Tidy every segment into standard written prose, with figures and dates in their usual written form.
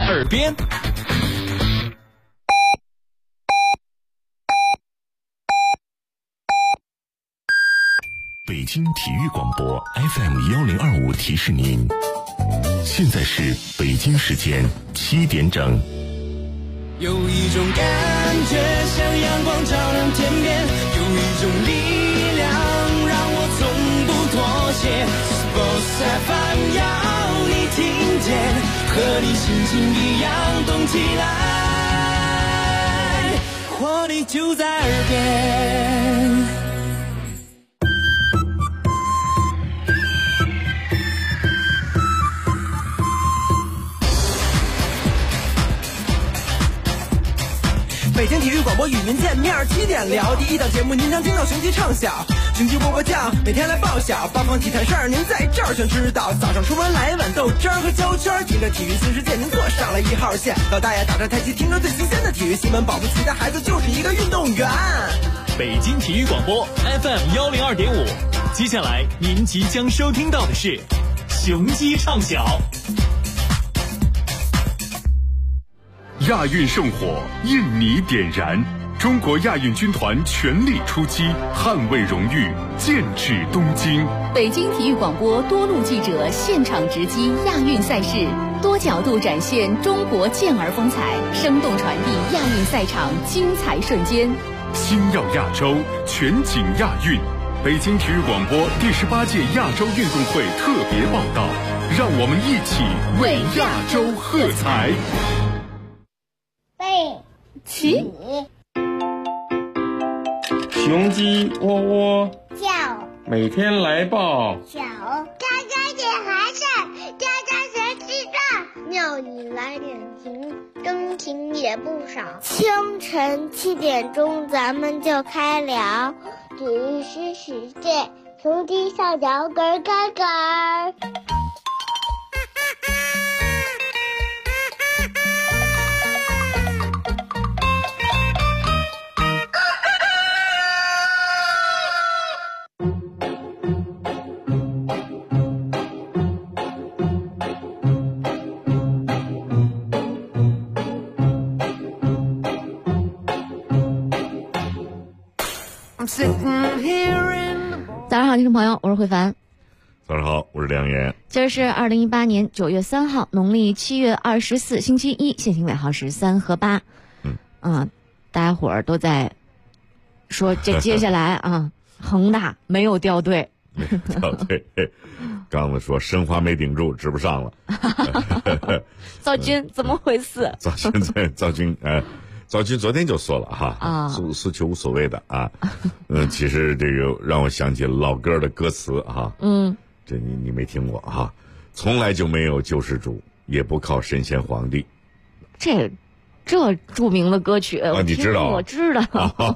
耳边。 北京体育广播 FM1025提示您，现在是北京时间7点整。 有一种感觉像阳光照亮天边，有一种力量让我从不妥协。Sports FM 要你听见，和你心情一样动起来，活力就在耳边。 北京体育广播与您见面，7点聊第一档节目，您将听到雄鸡唱晓，雄鸡波波酱，每天来报晓，八方体坛事儿您在这儿全知道。早上出门来碗豆汁儿和焦圈，听着体育新世界，您坐上了1号线。老大爷打着太极，听着最新鲜的体育新闻，保不齐的孩子就是一个运动员。 北京体育广播 FM102.5，接下来您即将收听到的是雄鸡唱晓。 亚运圣火，印尼点燃，中国亚运军团全力出击，捍卫荣誉，剑指东京。 北京体育广播多路记者现场直击亚运赛事，多角度展现中国健儿风采，生动传递亚运赛场精彩瞬间。 星耀亚洲，全景亚运。北京体育广播第18届亚洲运动会特别报道，让我们一起为亚洲喝彩。 背起， 雄鸡窝窝叫， 每天来报小，家家点孩子，家家学吃饭，庙里来点情，真情也不少。清晨7点钟，咱们就开聊，体育新世界，雄鸡上脚咯咯咯。 早上好，听众朋友，我是慧凡。 早上好，我是梁岩。 今儿是2018年9月3号，农历7月24，星期一，现行尾号是3和8。大家伙儿都在说这接下来啊，恒大没有掉队。 没有掉队，刚子说申花没顶住，值不上了。 赵军怎么回事？ 赵军昨天就说了哈，诉求无所谓的啊。其实这个让我想起老歌的歌词哈。这你没听过哈？从来就没有救世主，也不靠神仙皇帝。 这著名的歌曲你知道？ 我知道。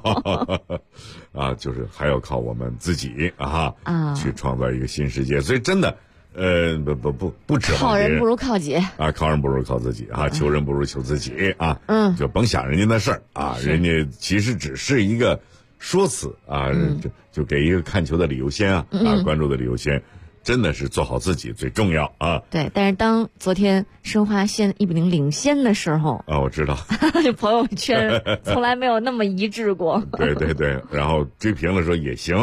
就是还要靠我们自己去创造一个新世界。所以真的，不指望靠人不如靠己靠人不如靠自己求人不如求自己就甭想人家的事儿人家其实只是一个说辞就给一个看球的理由先关注的理由先。真的是做好自己最重要对，但是当昨天申花先1-0领先的时候我知道这朋友圈从来没有那么一致过。 对对对，然后追平了说也行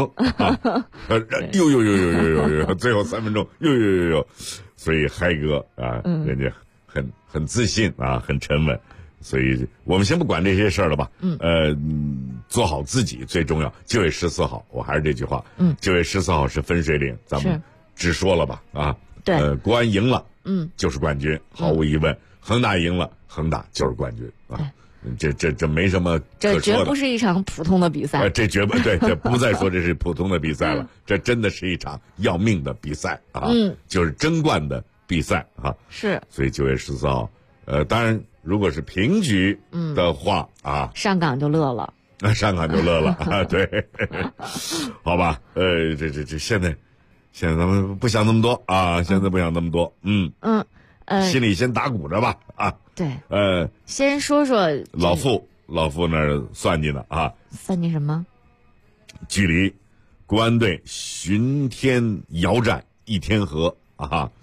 最后3分钟所以嗨哥人家很自信很沉稳。所以我们先不管这些事儿了吧做好自己最重要。9月14号我还是这句话9月14号是分水岭，咱们直说了吧对， 国安赢了就是冠军毫无疑问，恒大赢了恒大就是冠军这没什么可说的， 这绝不是一场普通的比赛这绝不对，这不再说这是普通的比赛了这真的是一场要命的比赛就是争冠的比赛是。 所以9月14号当然如果是平局的话上港就乐了上港就乐了对好吧这现在咱们不想那么多现在不想那么多心里先打鼓着吧对先说说老傅那儿算计呢算计什么？ 距离国安队巡天遥战1天河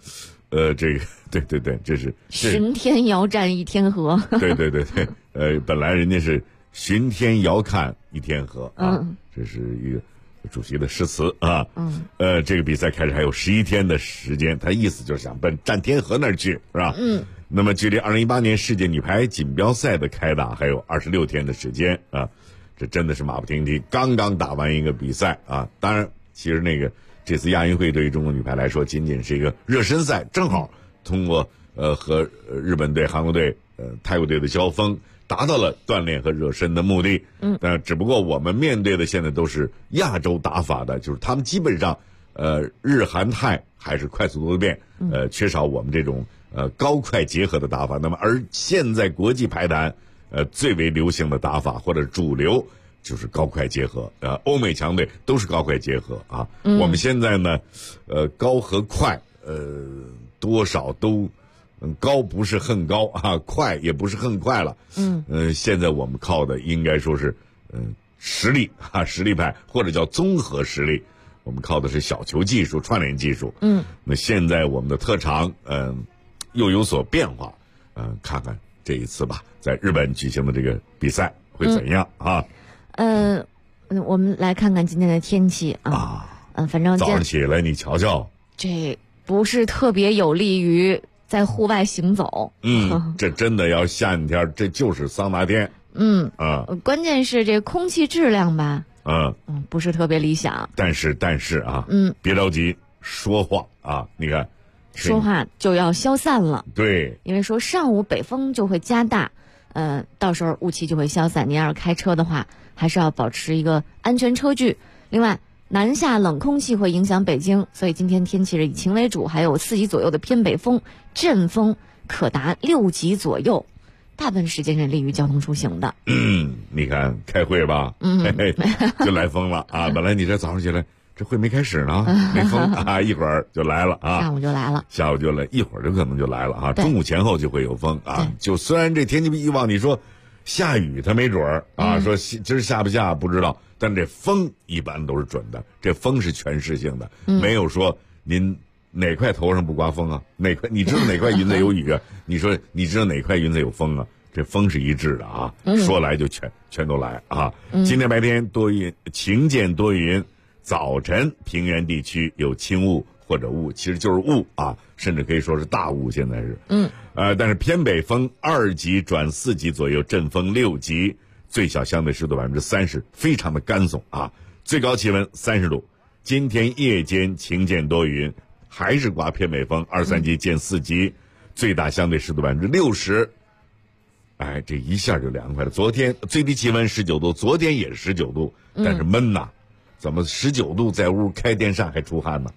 这个对，这是巡天遥战一天河。 对，本来人家是巡天遥看一天河啊，这是一个主席的诗词啊。这个比赛开始还有11天的时间，他意思就是想奔战天河那儿去，是吧？那么距离2018年世界女排锦标赛的开打还有26天的时间啊，这真的是马不停蹄，刚刚打完一个比赛啊。当然，其实这次亚运会对于中国女排来说仅仅是一个热身赛，正好通过和日本队、韩国队、泰国队的交锋，达到了锻炼和热身的目的。但只不过我们面对的现在都是亚洲打法的，就是他们基本上日韩泰还是快速多变，缺少我们这种高快结合的打法。那么而现在国际排坛最为流行的打法或者主流就是高快结合，欧美强队都是高快结合啊。我们现在呢，高和快多少都高不是很高啊，快也不是很快了。现在我们靠的应该说是实力啊，实力派或者叫综合实力。我们靠的是小球技术、串联技术。那现在我们的特长又有所变化。看看这一次吧，在日本举行的这个比赛会怎样啊？ 我们来看看今天的天气啊。反正早上起来你瞧瞧， 这不是特别有利于在户外行走。 这真的要下雨天，这就是桑拿天。 关键是这空气质量吧，不是特别理想。 但是啊，别着急说话啊，你看， 说话就要消散了。 对， 因为说上午北风就会加大，到时候雾气就会消散。你要是开车的话，还是要保持一个安全车距。另外，南下冷空气会影响北京，所以今天天气是以晴为主，还有4级左右的偏北风，阵风可达6级左右，大部分时间是利于交通出行的。 你看开会吧，就来风了啊！本来你这早上起来这会没开始呢，没风啊，一会儿就来了啊， 下午就来， 一会儿就可能就来了啊，中午前后就会有风啊。就虽然这天气预报你说下雨，它没准儿啊，说今儿下不下不知道，但这风一般都是准的，这风是全市性的，没有说您哪块头上不刮风啊，哪块你知道哪块云彩有雨啊？你说你知道哪块云彩有风啊？这风是一致的啊，说来就全都来啊。今天白天多云，晴间多云。早晨平原地区有轻雾或者雾，其实就是雾啊，甚至可以说是大雾。现在是，但是偏北风2级转4级左右，阵风6级，最小相对湿度30%，非常的干燥啊。最高气温30度。今天夜间晴间多云，还是刮偏北风2、3级见4级，最大相对湿度60%。哎，这一下就凉快了。昨天最低气温19度，昨天也是19度，但是闷呐。怎么19度在屋开电扇还出汗呢？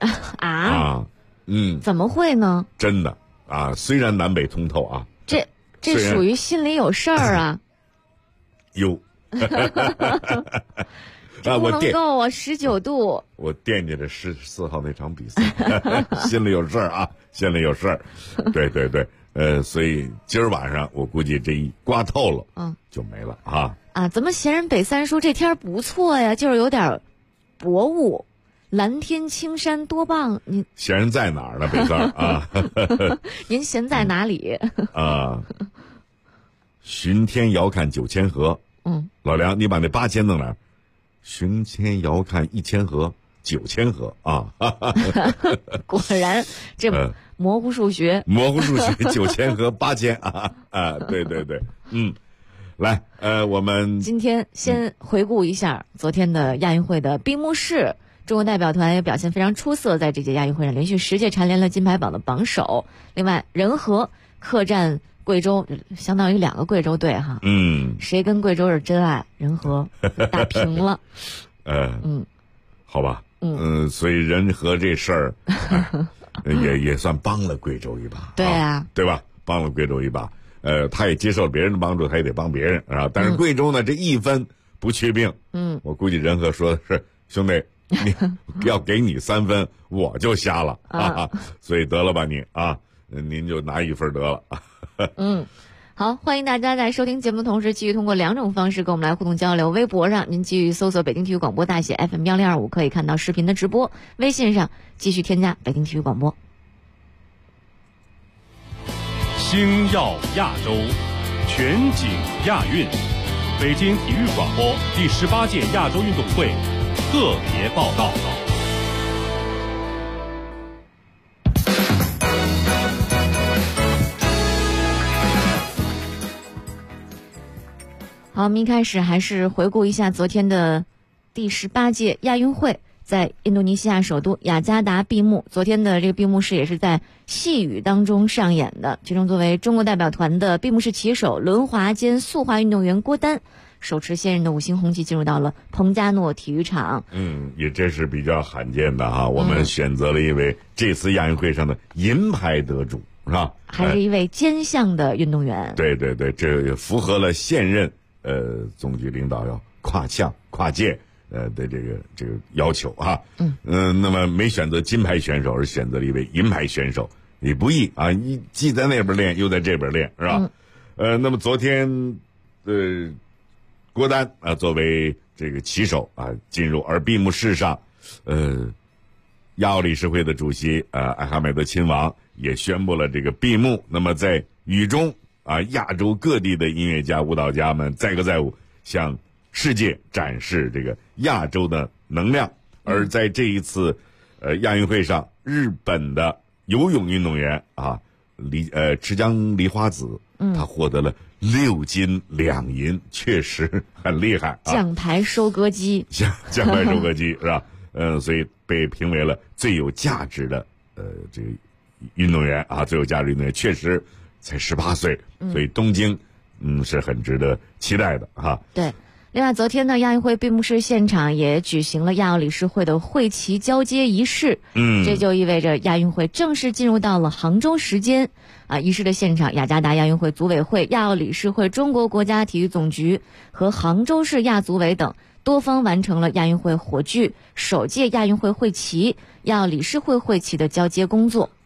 怎么会呢？ 真的啊，虽然南北通透啊， 这属于心里有事儿啊。 有， 不能够啊，19度。 我惦记着14号那场比赛，心里有事儿啊，心里有事儿。对，所以今儿晚上我估计这一刮透了，就没了啊。 怎么闲人北三叔这天不错呀？就是有点薄雾，蓝天青山多棒。您闲人在哪儿呢？北三啊？ 您闲在哪里？ 巡天遥看9000河。老梁，你把那8000弄哪儿？巡天遥看1000河，9000河啊！ 果然这模糊数学 9000和8000啊！对，来，我们今天先回顾一下昨天的亚运会的闭幕式。中国代表团也表现非常出色，在这届亚运会上连续10届蝉联了金牌榜的榜首。另外，人和客战贵州，相当于2个贵州队哈。谁跟贵州是真爱？人和打平了。 好吧。所以人和这事儿也算帮了贵州一把。 对啊， 对吧？帮了贵州一把。他也接受了别人的帮助，他也得帮别人啊。但是贵州呢，这一分不去病。我估计人和说的是兄弟，你要给你3分，我就瞎了啊。所以得了吧你啊，您就拿1分得了。 好，欢迎大家在收听节目的同时，继续通过2种方式跟我们来互动交流。微博上您继续搜索北京体育广播大写 FM1025，可以看到视频的直播；微信上继续添加北京体育广播。 星耀亚洲，全景亚运。北京体育广播第18届亚洲运动会特别报道。 好，我们一开始还是回顾一下昨天的第18届亚运会在印度尼西亚首都雅加达闭幕。昨天的这个闭幕式也是在细雨当中上演的，其中作为中国代表团的闭幕式旗手轮滑兼速滑运动员郭丹手持现任的5星红旗进入到了彭加诺体育场。 也这是比较罕见的哈，我们选择了一位这次亚运会上的银牌得主，是吧？ 还是一位兼项的运动员。 对对对，这也符合了现任总局领导要跨项跨界的这个要求啊。那么没选择金牌选手，而选择了一位银牌选手，也不易啊，既在那边练又在这边练，是吧？那么昨天郭丹作为这个旗手啊进入，而闭幕式上亚奥理事会的主席艾哈迈德亲王也宣布了这个闭幕。那么在雨中亚洲各地的音乐家舞蹈家们载歌载舞，向世界展示这个亚洲的能量。而在这一次亚运会上，日本的游泳运动员池江梨花子，他获得了6金2银，确实很厉害啊！ 奖牌收割机， 奖牌收割机是吧？所以被评为了最有价值的这个运动员啊，最有价值运动员，确实才18岁，所以东京是很值得期待的哈。 对。另外，昨天呢，亚运会闭幕式现场也举行了亚奥理事会的会旗交接仪式。这就意味着亚运会正式进入到了杭州时间。仪式的现场，雅加达亚运会组委会、亚奥理事会、中国国家体育总局和杭州市亚组委等多方完成了亚运会火炬、首届亚运会会旗、亚奥理事会会旗的交接工作。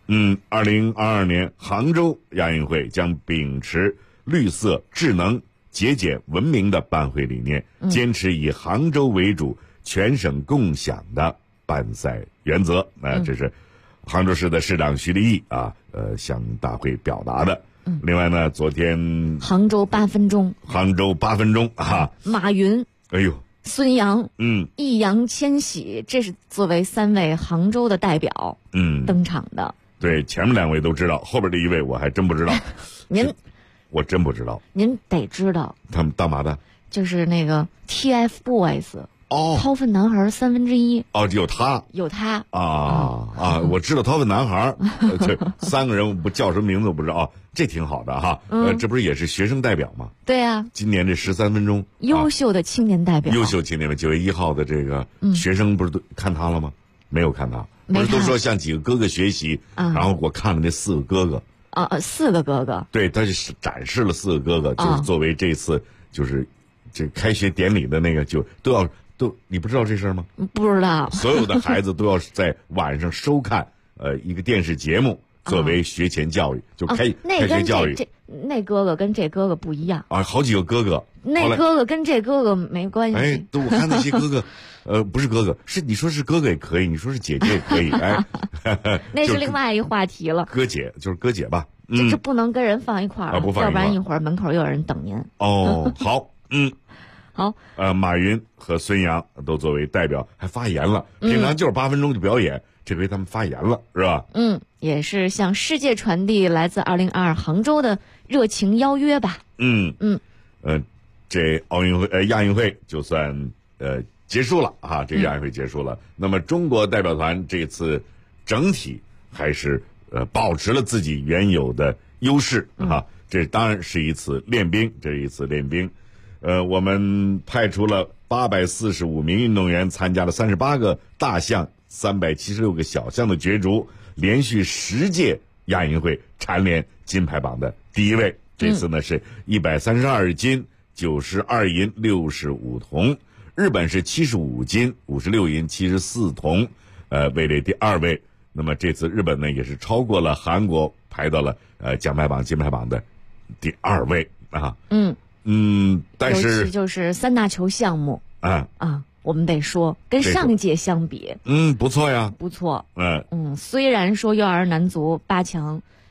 2022年杭州亚运会将秉持绿色、智能、节俭、文明的办会理念，坚持以杭州为主、全省共享的办赛原则。这是杭州市的市长徐立毅向大会表达的。另外呢，昨天杭州8分钟马云，孙杨，易烊千玺，这是作为3位杭州的代表登场的。 对，前面2位都知道，后边的1位我还真不知道。我真不知道。您得知道。 他们干嘛的？ 就是那个 TFBOYS。掏粪男孩1/3。有他我知道掏粪男孩这3个人不叫什么名字我不知道这挺好的哈。这不是也是学生代表吗？ 对啊， 今年这13分钟优秀的青年代表， 优秀青年9月1号的这个学生不是都看他了吗？没有看他，不是都说向几个哥哥学习，然后我看了那4个哥哥 4个哥哥， 对，他是展示了4个哥哥，就是作为这次就是这开学典礼的那个就都你不知道这事儿吗？ 不知道。 所有的孩子都要在晚上收看一个电视节目，作为学前教育，就开学教育。 那哥哥跟这哥哥不一样好几个哥哥。 那哥哥跟这哥哥没关系。 我看那些哥哥，不是哥哥，是你说是哥哥也可以，你说是姐姐也可以， 那是另外一话题了。 哥姐就是哥姐吧， 这不能跟人放一块儿， 不放一块儿， 要不然一会儿门口又有人等您。 好， 好， 马云和孙杨都作为代表还发言了。平常就是8分钟就表演，这回他们发言了，是吧？ 也是向世界传递来自2022杭州的热情邀约吧。 这亚运会就算结束了啊，这亚运会结束了。那么中国代表团这次整体还是保持了自己原有的优势啊。这当然是一次练兵，我们派出了845名运动员，参加了38个大项、376个小项的角逐，连续10届亚运会蝉联金牌榜的第1位。这次呢是132金、92银、65铜，日本是75金、56银、74铜，位列第2位。那么这次日本呢也是超过了韩国，排到了奖牌榜、金牌榜的第2位啊。但是尤其就是3大球项目我们得说跟上届相比， 不错呀， 不错。虽然说幼儿男足8强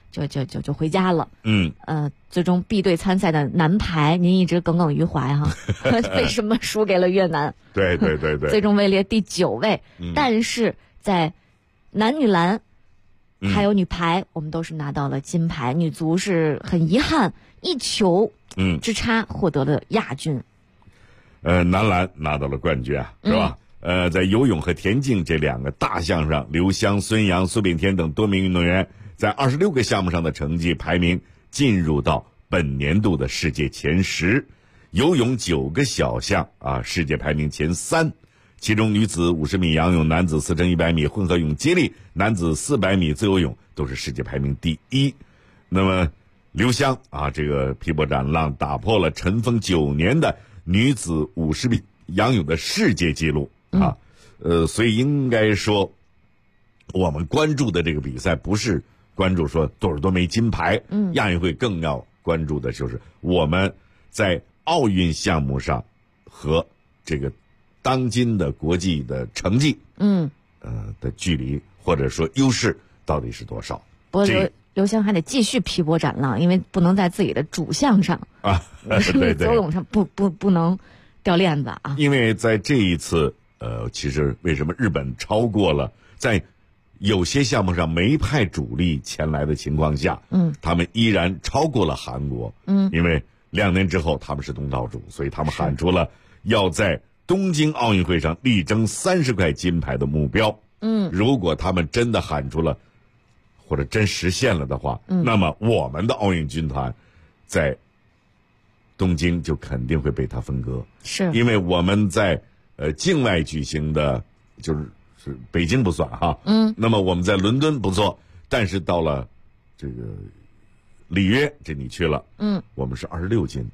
就回家了。最终 B 队参赛的男排，您一直耿耿于怀哈，为什么输给了越南？ 对， 最终位列第9位。但是在男女篮还有女排，我们都是拿到了金牌，女足是很遗憾1球之差获得了亚军。 男篮拿到了冠军啊，是吧？在游泳和田径这2个大项上，刘湘、孙杨、苏炳添等多名运动员在26个项目上的成绩排名进入到本年度的世界前10。游泳9个小项世界排名前3，其中女子50米仰泳、男子4×100米混合泳接力、男子400米自由泳都是世界排名第1。那么刘湘这个劈波斩浪，打破了尘封9年的女子50米仰泳的世界纪录所以应该说我们关注的这个比赛不是关注说多少多枚金牌，亚运会更要关注的就是我们在奥运项目上和这个当今的国际的成绩的距离或者说优势到底是多少。 不过刘湘还得继续劈波斩浪，因为不能在自己的主项上对，游泳上不能掉链子啊。 因为在这一次其实为什么日本超过了在有些项目上没派主力前来的情况下他们依然超过了韩国因为2年之后他们是东道主，所以他们喊出了要在东京奥运会上力争30块金牌的目标如果他们真的喊出了或者真实现了的话那么我们的奥运军团在东京就肯定会被他分割， 是因为我们在境外举行的是北京不算哈那么我们在伦敦不错，但是到了这个里约这你去了我们是26斤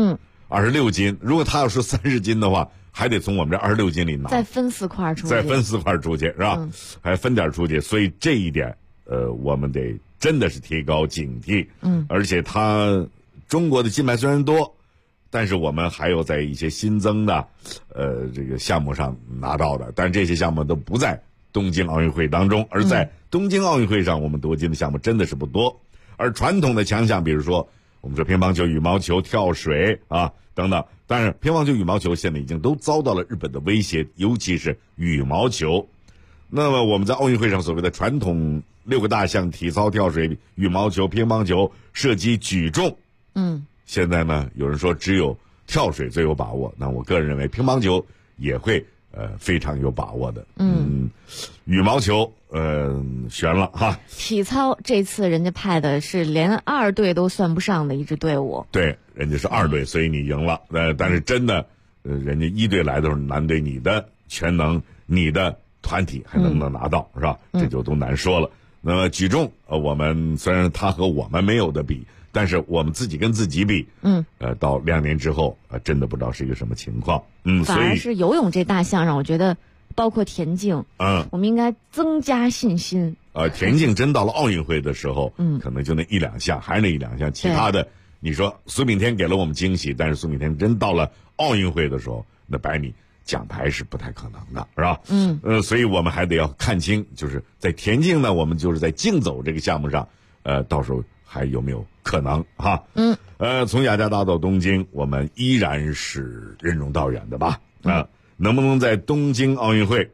26斤，如果他要说30斤的话还得从我们这26斤里拿， 再分4块出去， 是吧还分点出去，所以这一点我们得真的是提高警惕而且中国的金牌虽然多，但是我们还有在一些新增的这个项目上拿到的，但这些项目都不在东京奥运会当中，而在东京奥运会上我们夺金的项目真的是不多，而传统的强项比如说我们说乒乓球、羽毛球、跳水等等，但是乒乓球、羽毛球现在已经都遭到了日本的威胁，尤其是羽毛球。那么我们在奥运会上所谓的传统6个大项，体操、跳水、羽毛球、乒乓球、射击、举重现在呢有人说只有跳水最有把握，那我个人认为乒乓球也会非常有把握的羽毛球悬了哈。 体操这次人家派的是连2队都算不上的一支队伍， 对，人家是2队所以你赢了但是真的人家1队来的时候难对你的全能，你的团体还能不能拿到是吧这就都难说了。那么举重我们虽然他和我们没有的比，但是我们自己跟自己比到2年之后真的不知道是一个什么情况反而是游泳这大项让我觉得包括田径我们应该增加信心田径真到了奥运会的时候可能就那1-2项还是那1-2项，其他的你说苏炳添给了我们惊喜，但是苏炳添真到了奥运会的时候那100米奖牌是不太可能的是吧所以我们还得要看清，就是在田径呢我们就是在竞走这个项目上到时候还有没有可能哈从雅加达到东京我们依然是任重道远的吧能不能在东京奥运会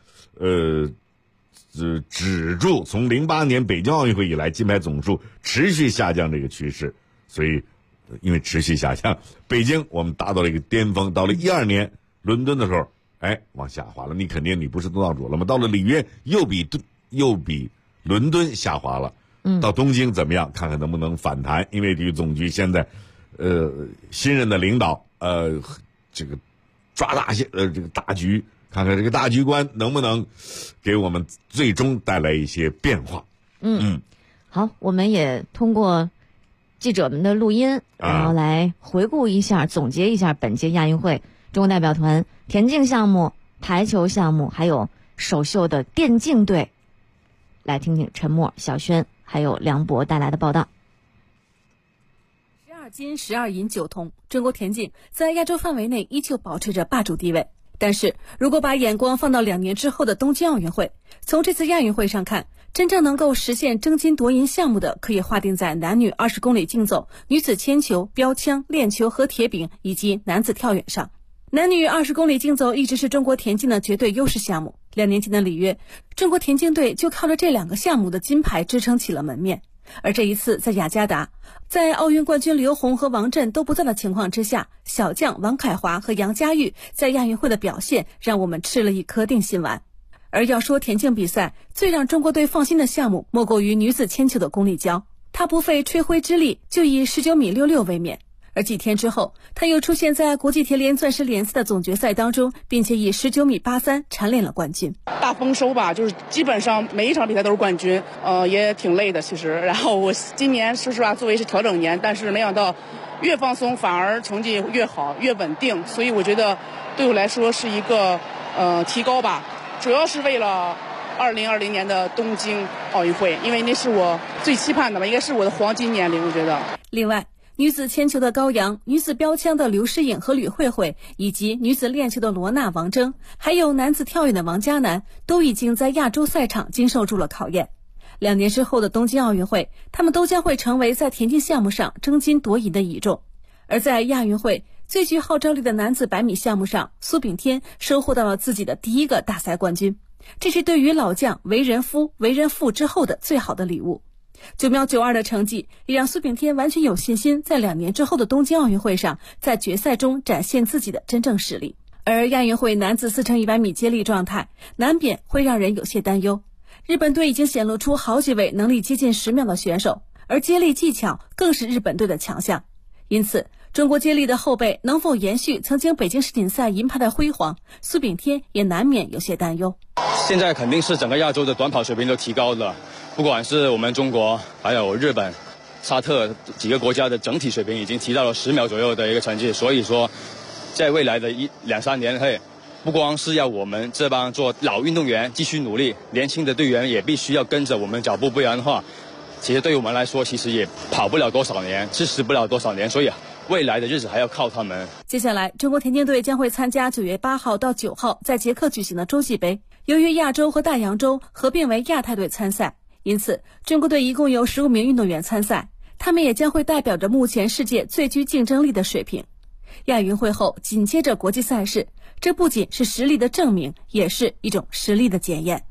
止住从08年北京奥运会以来金牌总数持续下降这个趋势，所以因为持续下降，北京我们达到了一个巅峰，到了12年伦敦的时候往下滑了，你肯定你不是东道主了嘛，到了里约又比伦敦下滑了到东京怎么样？看看能不能反弹，因为体育总局现在新任的领导这个抓这个大局，看看这个大局观能不能给我们最终带来一些变化好，我们也通过记者们的录音然后来回顾一下总结一下本届亚运会中国代表团田径项目、排球项目还有首秀的电竞队，来听听陈默、小轩还有梁博带来的报道。 12金12银9铜，中国田径在亚洲范围内依旧保持着霸主地位。但是如果把眼光放到2年之后的东京奥运会，从这次亚运会上看， 真正能够实现争金夺银项目的，可以划定在男女20公里竞走、女子铅球、标枪、链球和铁饼以及男子跳远上。男女20公里竞走一直是中国田径的绝对优势项目。2年前的里约，中国田径队就靠着这2个项目的金牌支撑起了门面。而这一次在雅加达，在奥运冠军刘虹和王震都不在的情况之下，小将王凯华和杨佳玉在亚运会的表现让我们吃了一颗定心丸。而要说田径比赛最让中国队放心的项目，莫过于女子铅球的巩立姣，她不费吹灰之力就以19.66米卫冕。而几天之后，他又出现在国际田联钻石联赛的总决赛当中，并且以19.83米蝉联了冠军。 大丰收吧，就是基本上每一场比赛都是冠军，也挺累的其实。然后我今年说实话，作为是调整年，但是没想到越放松反而成绩越好，越稳定，所以我觉得对我来说是一个提高吧，主要是为了2020年的东京奥运会，因为那是我最期盼的吧，应该是我的黄金年龄，我觉得。 另外，女子铅球的高阳，女子标枪的刘诗颖和吕慧慧，以及女子链球的罗娜、王铮，还有男子跳远的王嘉男，都已经在亚洲赛场经受住了考验。2年之后的东京奥运会，他们都将会成为在田径项目上争金夺银的倚重。而在亚运会最具号召力的男子100米项目上，苏炳添收获到了自己的第1个大赛冠军，这是对于老将为人夫、为人父之后的最好的礼物。9秒92的成绩也让苏炳添完全有信心在2年之后的东京奥运会上在决赛中展现自己的真正实力。而亚运会男子4×100米接力状态难免会让人有些担忧，日本队已经显露出好几位能力接近10秒的选手，而接力技巧更是日本队的强项。因此中国接力的后辈能否延续曾经北京世锦赛银牌的辉煌，苏炳添也难免有些担忧。 现在肯定是整个亚洲的短跑水平都提高了，不管是我们中国还有日本、沙特几个国家的整体水平已经提到了10秒左右的一个成绩，所以说在未来的2-3年内，不光是要我们这帮做老运动员继续努力，年轻的队员也必须要跟着我们脚步，不然的话其实对于我们来说其实也跑不了多少年，支持不了多少年，所以未来的日子还要靠他们。 接下来中国田径队将会参加9月8号到9号在捷克举行的洲际杯，由于亚洲和大洋洲合并为亚太队参赛，因此中国队一共有15名运动员参赛，他们也将会代表着目前世界最具竞争力的水平。亚运会后紧接着国际赛事，这不仅是实力的证明，也是一种实力的检验。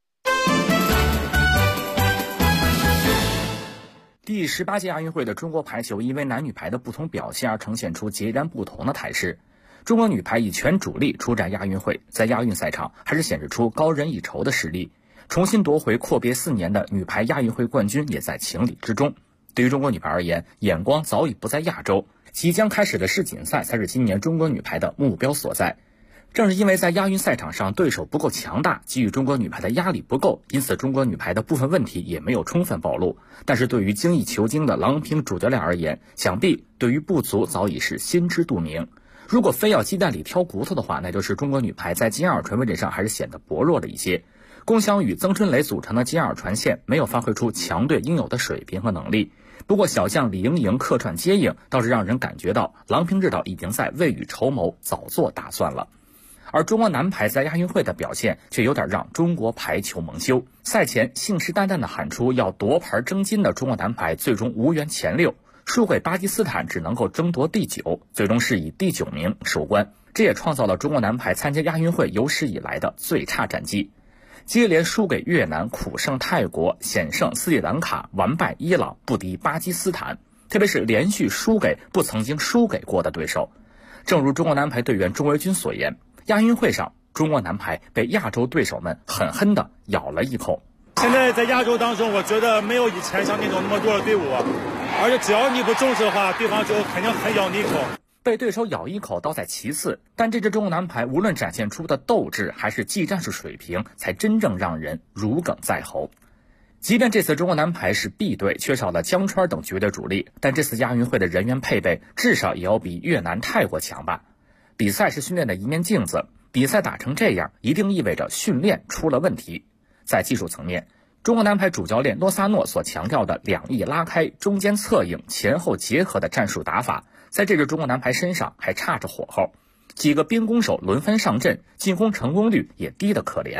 第18届亚运会的中国排球因为男女排的不同表现而呈现出截然不同的态势。中国女排以全主力出战亚运会，在亚运赛场还是显示出高人一筹的实力，重新夺回阔别4年的女排亚运会冠军也在情理之中。对于中国女排而言，眼光早已不在亚洲，即将开始的世锦赛才是今年中国女排的目标所在。正是因为在亚运赛场上对手不够强大，给予中国女排的压力不够，因此中国女排的部分问题也没有充分暴露。但是对于精益求精的郎平主教练而言，想必对于不足早已是心知肚明。如果非要鸡蛋里挑骨头的话，那就是中国女排在金二传位置上还是显得薄弱了一些。龚翔宇、曾春蕾组成的金二传线没有发挥出强队应有的水平和能力。不过小将李盈莹客串接应，倒是让人感觉到郎平指导已经在未雨绸缪，早做打算了。而中国男排在亚运会的表现却有点让中国排球蒙羞。赛前信誓旦旦地喊出要夺牌争金的中国男排最终无缘前6，输给巴基斯坦只能够争夺第9，最终是以第9名收官。这也创造了中国男排参加亚运会有史以来的最差战绩，接连输给越南，苦胜泰国，险胜斯里兰卡，完败伊朗，不敌巴基斯坦，特别是连续输给不曾经输给过的对手。正如中国男排队员钟维军所言，亚运会上中国男排被亚洲对手们狠狠地咬了一口。 现在在亚洲当中，我觉得没有以前像那种那么多的队伍，而且只要你不重视的话，对方就肯定很咬你一口。 被对手咬一口倒在其次，但这支中国男排无论展现出的斗志还是技战术水平，才真正让人如鲠在喉。即便这次中国男排是 B 队，缺少了江川等绝对主力，但这次亚运会的人员配备至少也要比越南、泰国强吧。比赛是训练的一面镜子，比赛打成这样一定意味着训练出了问题。在技术层面，中国男排主教练洛萨诺所强调的2翼拉开、中间策应、前后结合的战术打法，在这支中国男排身上还差着火候，几个边攻手轮番上阵，进攻成功率也低得可怜。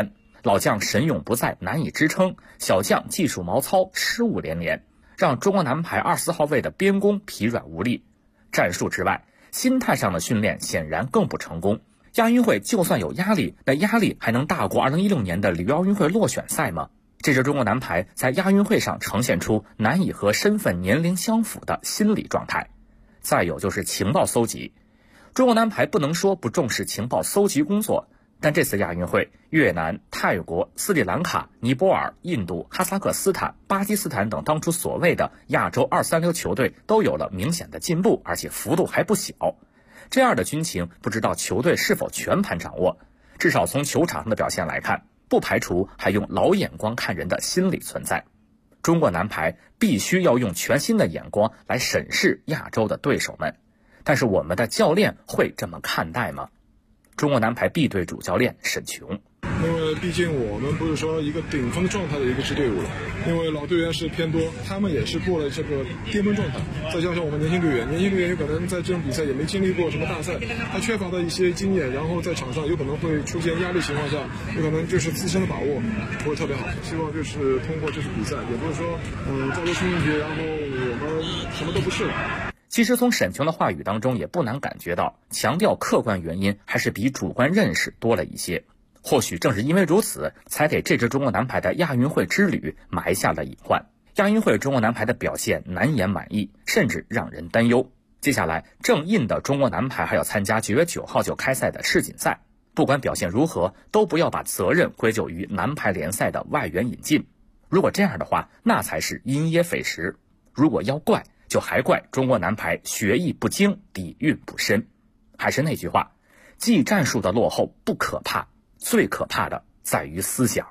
老将神勇不在，难以支撑，小将技术毛糙，失误连连，让中国男排24号位的边攻疲软无力。战术之外，心态上的训练显然更不成功。亚运会就算有压力，那压力还能大过2016年的里约奥运会落选赛吗？这支中国男排在亚运会上呈现出难以和身份年龄相符的心理状态。再有就是情报搜集，中国男排不能说不重视情报搜集工作，但这次亚运会，越南、泰国、斯里兰卡、尼泊尔、印度、哈萨克斯坦、巴基斯坦等当初所谓的亚洲2、3流球队都有了明显的进步，而且幅度还不小。这样的军情，不知道球队是否全盘掌握。至少从球场上的表现来看，不排除还用老眼光看人的心理存在。中国男排必须要用全新的眼光来审视亚洲的对手们，但是我们的教练会这么看待吗？中国男排 B 队主教练沈琼， 因为毕竟我们不是说一个顶峰状态的一个支队伍了，因为老队员是偏多，他们也是过了这个巅峰状态，再加上我们年轻队员有可能在这种比赛也没经历过什么大赛，他缺乏的一些经验，然后在场上有可能会出现压力情况下，有可能就是自身的把握不会特别好。希望就是通过这次比赛，也不是说再多出问题，然后我们什么都不是了。 其实从沈琼的话语当中也不难感觉到，强调客观原因还是比主观认识多了一些。或许正是因为如此，才给这支中国男排的亚运会之旅埋下了隐患。亚运会中国男排的表现难言满意，甚至让人担忧。接下来正印的中国男排还要参加9月9号就开赛的世锦赛，不管表现如何，都不要把责任归咎于男排联赛的外援引进。如果这样的话，那才是因噎废食。如果要怪，就还怪中国男排学艺不精，底蕴不深。还是那句话，技战术的落后不可怕，最可怕的在于思想。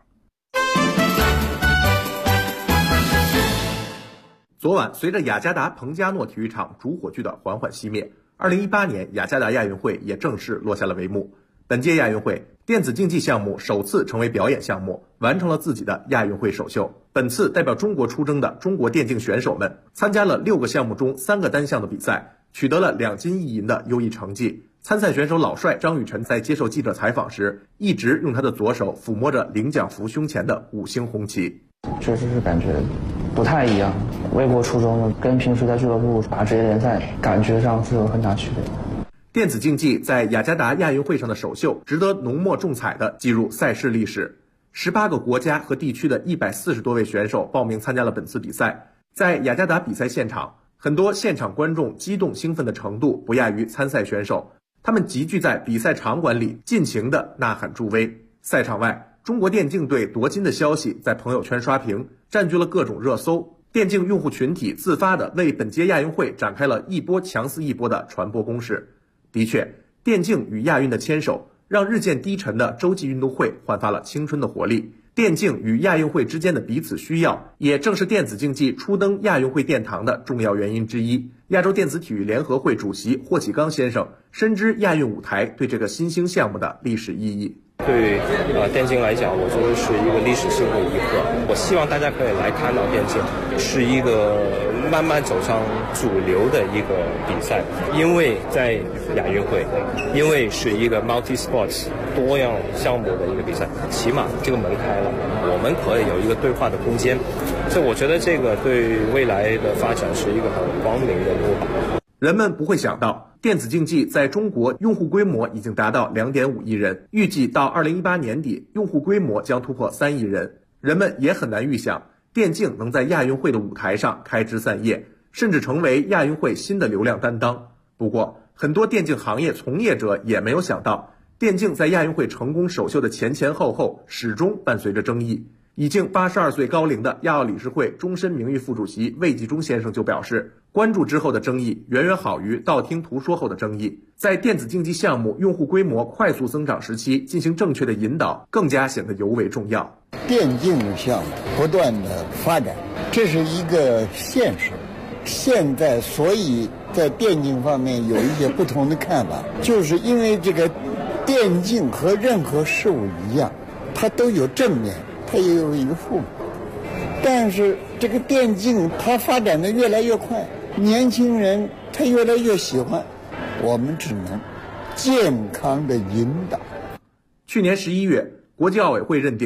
昨晚，随着雅加达彭加诺体育场主火炬的缓缓熄灭，2018年雅加达亚运会也正式落下了帷幕。本届亚运会，电子竞技项目首次成为表演项目，完成了自己的亚运会首秀。本次代表中国出征的中国电竞选手们，参加了6个项目中3个单项的比赛，取得了2金1银的优异成绩。参赛选手老帅张雨晨在接受记者采访时，一直用他的左手抚摸着领奖服胸前的5星红旗。 确实是感觉不太一样，为国出征跟平时在俱乐部打职业联赛感觉上是有很大区别。 电子竞技在雅加达亚运会上的首秀，值得浓墨重彩地记入赛事历史。18个国家和地区的140多位选手报名参加了本次比赛。在雅加达比赛现场，很多现场观众激动兴奋的程度不亚于参赛选手，他们集聚在比赛场馆里，尽情地呐喊助威。赛场外，中国电竞队夺金的消息在朋友圈刷屏，占据了各种热搜。电竞用户群体自发地为本届亚运会展开了一波强似一波的传播攻势。的确，电竞与亚运的牵手，让日渐低沉的洲际运动会焕发了青春的活力。电竞与亚运会之间的彼此需要，也正是电子竞技初登亚运会殿堂的重要原因之一。亚洲电子体育联合会主席霍启刚先生深知亚运舞台对这个新兴项目的历史意义。 对电竞来讲，我觉得是一个历史性的一刻。我希望大家可以来看到电竞是一个慢慢走上主流的一个比赛，因为在亚运会，因为是一个 multi sports 多样项目的一个比赛，起码这个门开了，我们可以有一个对话的空间。所以我觉得这个对未来的发展是一个很光明的路。 人们不会想到，电子竞技在中国用户规模已经达到2.5亿人，预计到2018年底，用户规模将突破3亿人。人们也很难预想，电竞能在亚运会的舞台上开枝散叶，甚至成为亚运会新的流量担当。不过，很多电竞行业从业者也没有想到，电竞在亚运会成功首秀的前后，始终伴随着争议。已经82岁高龄的亚奥理事会终身名誉副主席魏纪中先生就表示，关注之后的争议远远好于道听途说后的争议。在电子竞技项目用户规模快速增长时期，进行正确的引导，更加显得尤为重要。 电竞项目不断的发展，这是一个现实。现在所以在电竞方面有一些不同的看法，就是因为这个电竞和任何事物一样，它都有正面，它也有一个负面。但是这个电竞它发展的越来越快，年轻人他越来越喜欢，我们只能健康的引导。 去年11月，国际奥委会认定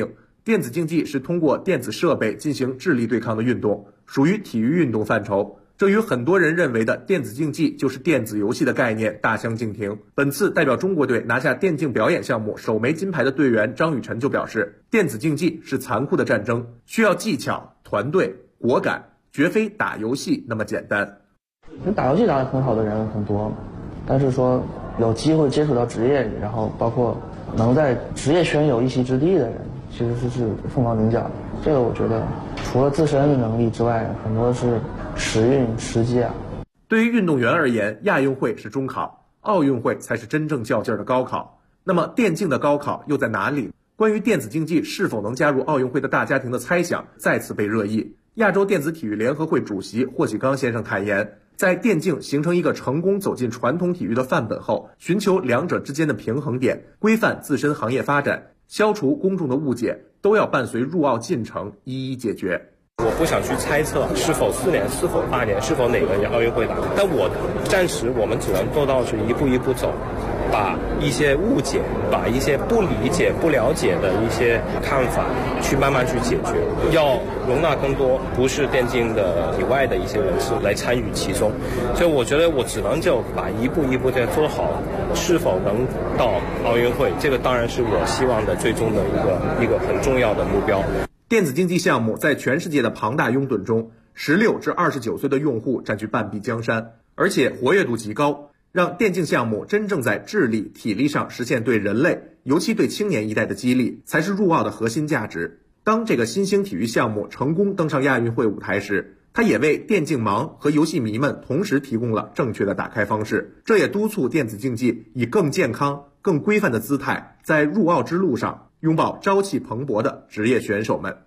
电子竞技是通过电子设备进行智力对抗的运动，属于体育运动范畴。这与很多人认为的电子竞技就是电子游戏的概念大相径庭。本次代表中国队拿下电竞表演项目首枚金牌的队员张雨晨就表示，电子竞技是残酷的战争，需要技巧、团队、果敢，绝非打游戏那么简单。 打游戏打得很好的人很多，但是说有机会接触到职业，然后包括能在职业圈有一席之地的人，其实是凤毛麟角。这个我觉得除了自身的能力之外，很多是时运时机啊。 对于运动员而言，亚运会是中考，奥运会才是真正较劲儿的高考。那么电竞的高考又在哪里？关于电子竞技是否能加入奥运会的大家庭的猜想再次被热议。亚洲电子体育联合会主席霍启刚先生坦言，在电竞形成一个成功走进传统体育的范本后，寻求两者之间的平衡点，规范自身行业发展，消除公众的误解，都要伴随入奥进程一一解决。 我不想去猜测是否4年，是否8年，是否哪个奥运会打，但暂时我们只能做到是一步一步走，把一些误解，把一些不理解、不了解的一些看法去慢慢去解决，要容纳更多不是电竞的以外的一些人士来参与其中。所以我觉得我只能就把一步一步的做好，是否能到奥运会，这个当然是我希望的最终的一个很重要的目标。 电子竞技项目在全世界的庞大拥趸中，16至29岁的用户占据半壁江山，而且活跃度极高，让电竞项目真正在智力、体力上实现对人类，尤其对青年一代的激励，才是入奥的核心价值。当这个新兴体育项目成功登上亚运会舞台时，它也为电竞盲和游戏迷们同时提供了正确的打开方式，这也督促电子竞技以更健康、更规范的姿态，在入奥之路上拥抱朝气蓬勃的职业选手们。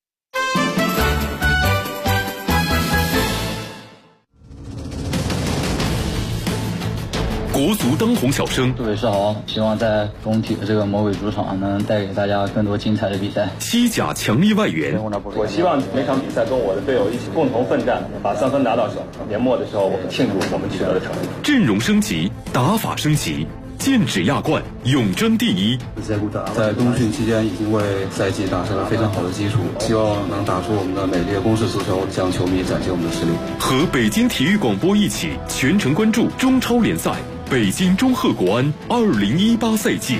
国足当红小生， 各位是好，希望在中体的这个魔鬼主场能带给大家更多精彩的比赛。 西甲强力外援， 我希望每场比赛跟我的队友一起共同奋战，把3分拿到手。年末的时候，我们庆祝我们取得的成绩。 阵容升级，打法升级，剑指亚冠，永争第一。 在冬训期间已经为赛季打下了非常好的基础，希望能打出我们的美丽的攻势足球，向球迷展现我们的实力。 和北京体育广播一起全程关注中超联赛北京中赫国安2018赛季。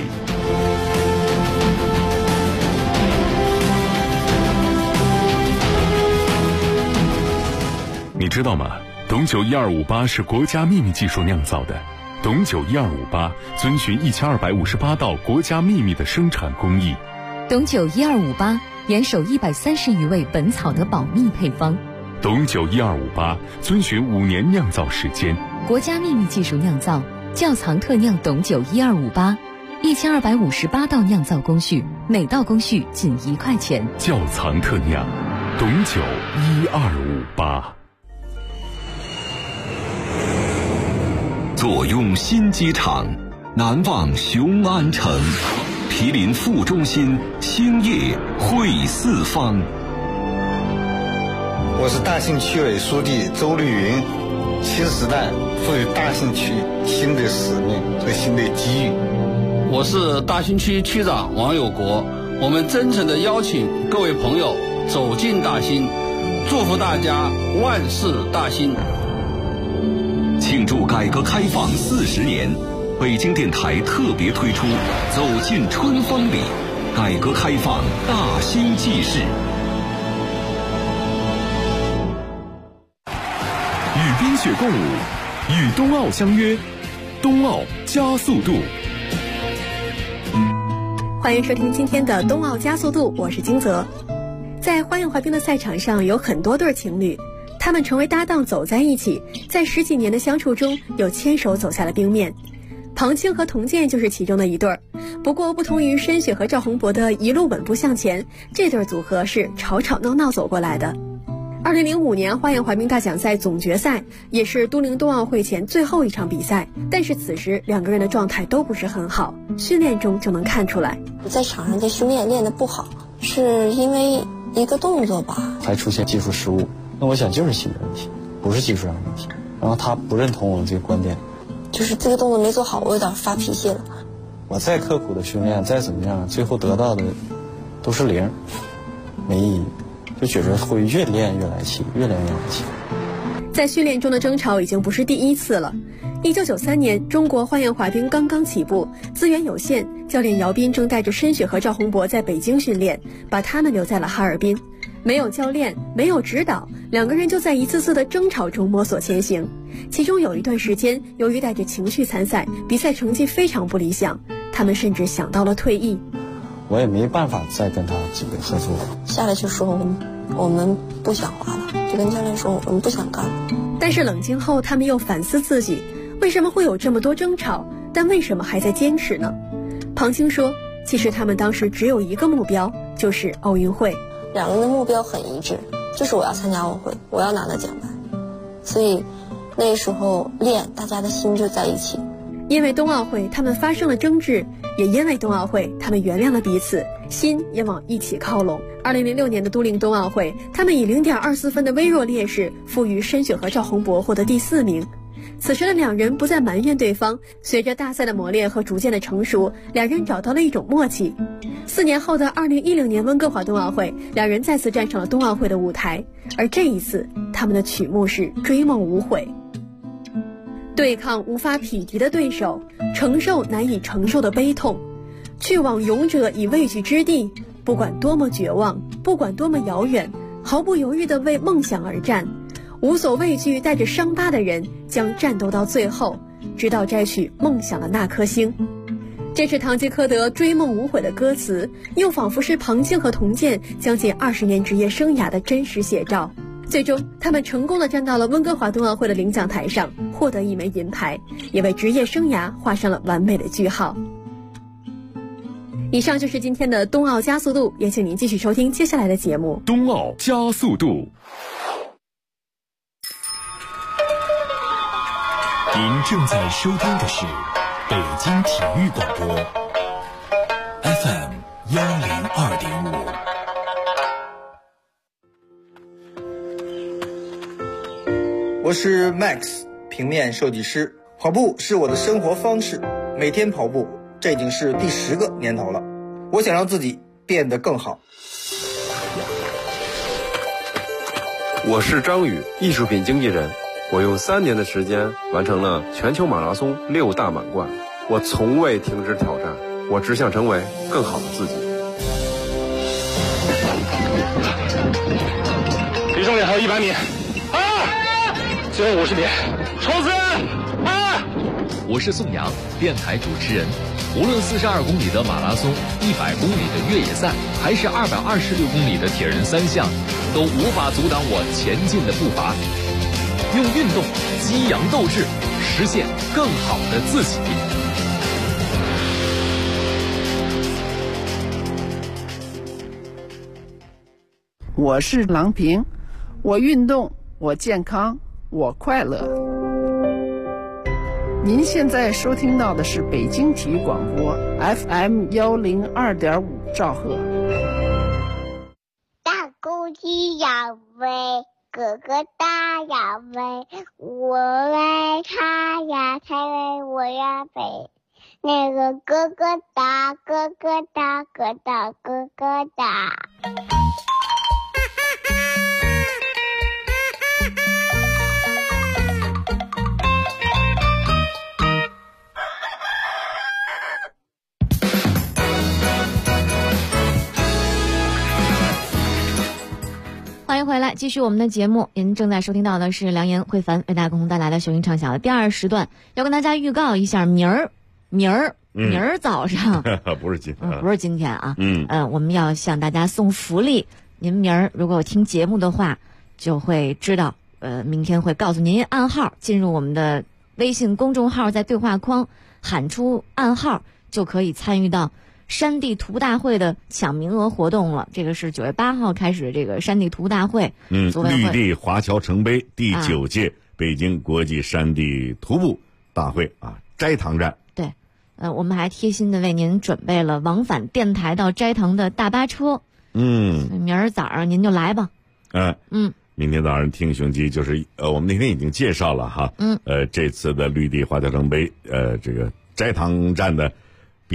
你知道吗？董酒1258是国家秘密技术酿造的。董酒1258遵循1258道国家秘密的生产工艺。 董酒1258严守130余位本草的保密配方。 董酒1258遵循5年酿造时间。 国家秘密技术酿造，窖藏特酿董酒1258，1258道酿造工序，每道工序仅1块钱。 窖藏特酿，董酒1258。 坐拥新机场，难忘雄安城，毗邻副中心，兴业汇四方。 我是大兴区委书记周绿云，新时代赋予大兴区新的使命和新的机遇。 我是大兴区区长王有国，我们真诚地邀请各位朋友走进大兴，祝福大家万事大兴。 庆祝改革开放40年，北京电台特别推出走进春风里，改革开放大兴纪事。 与冰雪共舞，与冬奥相约，冬奥加速度。 欢迎收听今天的冬奥加速度，我是金泽。在花样滑冰的赛场上有很多对情侣，他们成为搭档走在一起，在10几年的相处中又牵手走下了冰面。庞青和童健就是其中的一对。不过不同于申雪和赵宏博的一路稳步向前，这对组合是吵吵闹闹走过来的。2005年花样滑冰大奖赛总决赛也是都灵冬奥会前最后一场比赛，但是此时2个人的状态都不是很好，训练中就能看出来。 在场上的训练练得不好，是因为一个动作吧， 还出现技术失误。那我想就是心理问题，不是技术上的问题。然后他不认同我们这个观点， 就是这个动作没做好，我有点发脾气了。 我再刻苦的训练，再怎么样，最后得到的都是0，没意义，就觉得会越练越来气，越练越来气。 在训练中的争吵已经不是第一次了。1993年，中国花样滑冰刚刚起步，资源有限，教练姚斌正带着申雪和赵宏博在北京训练，把他们留在了哈尔滨。没有教练，没有指导，2个人就在一次次的争吵中摸索前行。其中有一段时间，由于带着情绪参赛，比赛成绩非常不理想，他们甚至想到了退役。 我也没办法再跟他这个合作。 下来就说我们不想滑了，就跟教练说我们不想干了。 但是冷静后，他们又反思自己，为什么会有这么多争吵？但为什么还在坚持呢？庞青说，其实他们当时只有一个目标，就是奥运会。 2个人的目标很一致，就是我要参加奥运会，我要拿到奖牌。所以那时候练，大家的心就在一起。 因为冬奥会，他们发生了争执，也因为冬奥会，他们原谅了彼此，心也往一起靠拢。2006年的都灵冬奥会，他们以0.24分的微弱劣势，负于申雪和赵宏博获得第4名。此时的2人不再埋怨对方，随着大赛的磨练和逐渐的成熟，2人找到了一种默契。4年后的2010年温哥华冬奥会，2人再次站上了冬奥会的舞台，而这一次他们的曲目是《追梦无悔》。对抗无法匹敌的对手，承受难以承受的悲痛，去往勇者以畏惧之地，不管多么绝望，不管多么遥远，毫不犹豫地为梦想而战，无所畏惧，带着伤疤的人将战斗到最后，直到摘取梦想的那颗星。这是堂吉诃德《追梦无悔》的歌词，又仿佛是庞青和童健将近20年职业生涯的真实写照。最终，他们成功地站到了温哥华冬奥会的领奖台上，获得1枚银牌，也为职业生涯画上了完美的句号。以上就是今天的冬奥加速度，也请您继续收听接下来的节目。 冬奥加速度。您正在收听的是北京体育广播 FM 102.5。 我是 Max， 平面设计师。跑步是我的生活方式，每天跑步，这已经是第10个年头了。我想让自己变得更好。 我是张宇，艺术品经纪人。我用3年的时间完成了全球马拉松6大满贯。我从未停止挑战，我只想成为更好的自己。 离终点还有100米。最后50米，冲刺！ 我是宋阳，电台主持人。无论42公里的马拉松、100公里的越野赛，还是226公里的铁人3项，都无法阻挡我前进的步伐。用运动激扬斗志，实现更好的自己。 我是郎平，我运动，我健康，我快乐。您现在收听到的是北京体育广播 FM 102.5兆赫。 大公鸡要飞，哥哥大要飞，我来它呀，它来我呀飞。那个哥哥大，哥哥大，哥大哥哥大。 欢迎回来，继续我们的节目。您正在收听到的是梁岩、慧凡为大家共同带来的秀音畅晓的第2时段。要跟大家预告一下，明儿早上不是今天， 不是今天啊，我们要向大家送福利。您明儿如果有听节目的话，就会知道，明天会告诉您暗号，进入我们的微信公众号，在对话框喊出暗号，就可以参与到山地徒步大会的抢名额活动了。这个是9月8号开始的这个山地徒步大会， 绿地华侨城杯第9届北京国际山地徒步大会啊，斋堂站。 对，我们还贴心的为您准备了往返电台到斋堂的大巴车。明儿早上您就来吧。 明天早上听雄鸡就是我们那天已经介绍了哈。这次的绿地华侨城杯这个斋堂站的比赛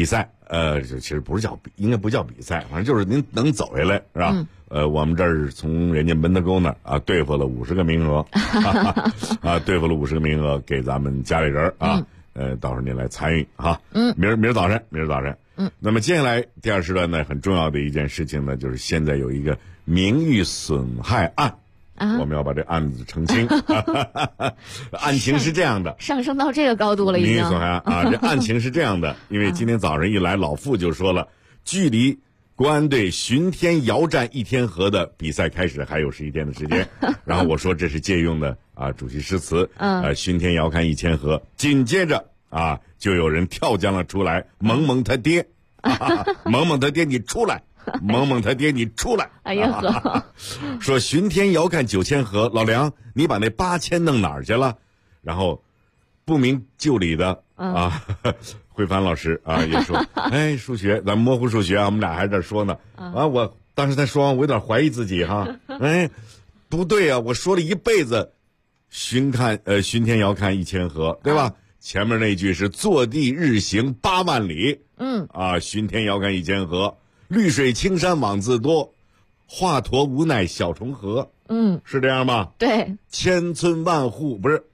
这其实不是应该不叫比赛，反正就是您能走下来是吧？我们这儿从人家门头沟那儿对付了50个名额，对付了50个名额给咱们家里人啊，到时候您来参与哈。明儿早晨。那么接下来第二时段呢，很重要的一件事情呢，就是现在有一个名誉损害案。我们要把这案子澄清。案情是这样的， 上升到这个高度了已经。 名誉损害案这案情是这样的，因为今天早上一来，老傅就说了，距离国安队巡天遥战一天河的比赛开始还有11天的时间。然后我说这是借用的主席诗词，巡天遥看一千河。紧接着就有人跳江了出来，萌萌他爹，萌萌他爹你出来。萌萌他爹你出来！ 哎呀呵， 说巡天遥看9000河，老梁你把那8000弄哪儿去了？然后不明就里的慧凡老师也说，数学咱们模糊数学我们俩还在这说呢我当时他说完我有点怀疑自己不对我说了一辈子巡天遥看1000河，对吧？前面那句是坐地日行8万里，巡天遥看1000河。绿水青山枉自多，华佗无奈小重河。是这样吗？ 对， 千村万户不是，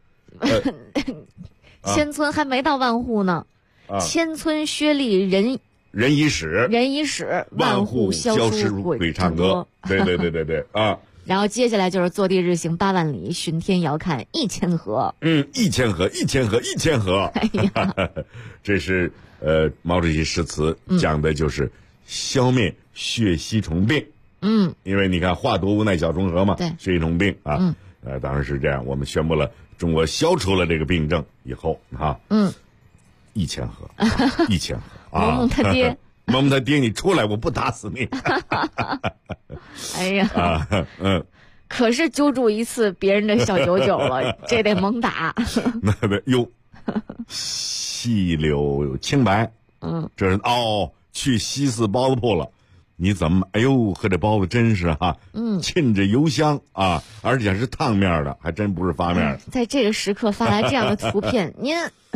千村还没到万户呢。千村薛立人已死，万户萧书鬼唱歌。 对然后接下来就是坐地日行8万里，巡天遥看1000河。 1000河。哎呀，这是毛主席诗词讲的就是消灭血吸虫病。因为你看华佗无奈小重河嘛， 对， 血吸虫病当然是这样。我们宣布了中国消除了这个病症以后1000河萌萌他爹萌萌他爹你出来，我不打死你。 哎呀可是揪住一次别人的小九九了，这得猛打。 那得哟，细柳清白，这是去西四包子铺了。你怎么喝这包子真是沁着油香而且是烫面的，还真不是发面的。 在这个时刻发来这样的图片，您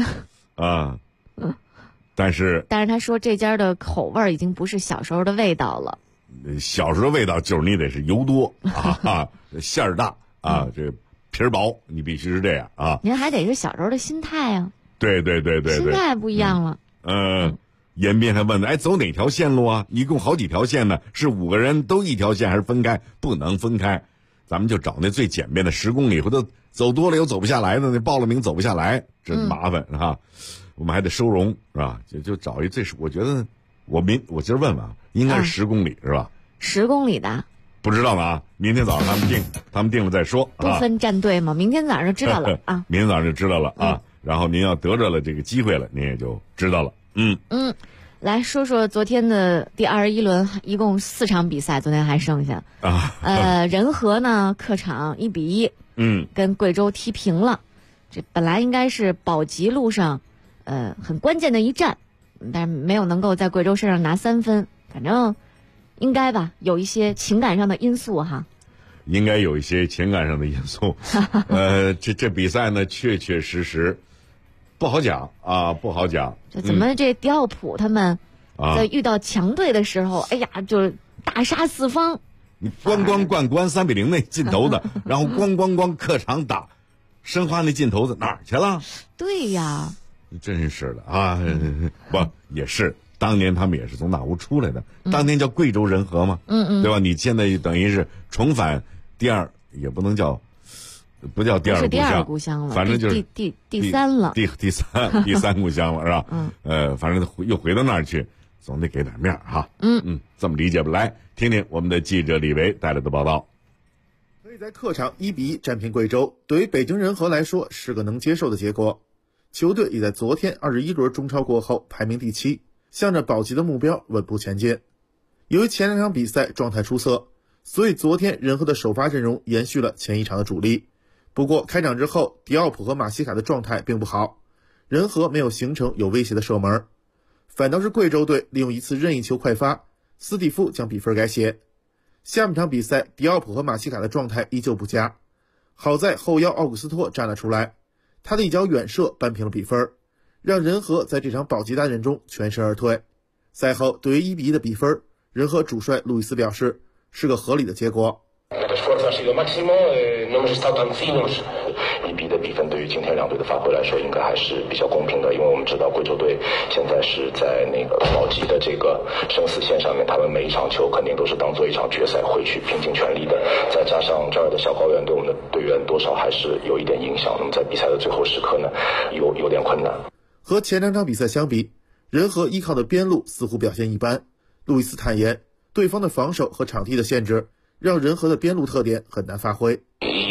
但是他说这家的口味已经不是小时候的味道了。 小时候的味道就是你得是油多馅儿大这个皮儿薄，你必须是这样您还得是小时候的心态啊。 对， 心态不一样了。 延边还问走哪条线路啊？一共好几条线呢？是5个人都一条线还是分开？不能分开，咱们就找那最简便的10公里，或者走多了有走不下来的，那报了名走不下来，这麻烦我们还得收容是吧？就找一最，我觉得我今儿问问应该是10公里是吧 ？10公里的不知道呢明天早上他们定了再说。 不分战队吗？明天早上就知道了明天早上就知道了然后您要得着了这个机会了，您也就知道了。 来说说昨天的第21轮，一共4场比赛，昨天还剩下仁和呢客场1比1跟贵州踢平了。这本来应该是保级路上很关键的一战，但是没有能够在贵州身上拿3分，反正应该吧，有一些情感上的因素应该有一些情感上的因素这比赛呢确确实实不好讲不好讲。 这怎么这迪奥普他们在遇到强队的时候就大杀四方。 你咣3比0那进头子然后咣客场打申花那进头子哪儿去了？ 对呀， 真是的不也是当年他们也是从哪屋出来的，当年叫贵州仁和嘛对吧？你现在等于是重返第二，也不能叫不叫第二故乡了， 反正就是第三了， 第三故乡了是吧？反正又回到那儿去，总得给点面这么理解吧？来听听我们的记者李维带来的报道。 可以在客场1比1战平贵州，对于北京人和来说是个能接受的结果。球队也在昨天21轮中超过后排名第7，向着保级的目标稳步前进。由于前2场比赛状态出色，所以昨天人和的首发阵容延续了前1场的主力。不过开场之后，迪奥普和马西卡的状态并不好，人和没有形成有威胁的射门，反倒是贵州队利用一次任意球快发，斯蒂夫将比分改写。下半场比赛，迪奥普和马西卡的状态依旧不佳，好在后腰奥古斯托站了出来，他的一脚远射扳平了比分，让人和在这场保级大战中全身而退。 赛后对于1-1的比分，人和主帅路易斯表示是个合理的结果。 1-1的比分对于今天两队的发挥来说，应该还是比较公平的，因为我们知道贵州队现在是在那个保级的这个生死线上面，他们每一场球肯定都是当做一场决赛会去拼尽全力的。再加上这儿的小高原对我们的队员多少还是有一点影响，那么在比赛的最后时刻呢，有点困难。 和前2场比赛相比，人和依靠的边路似乎表现一般。路易斯坦言，对方的防守和场地的限制让人和的边路特点很难发挥。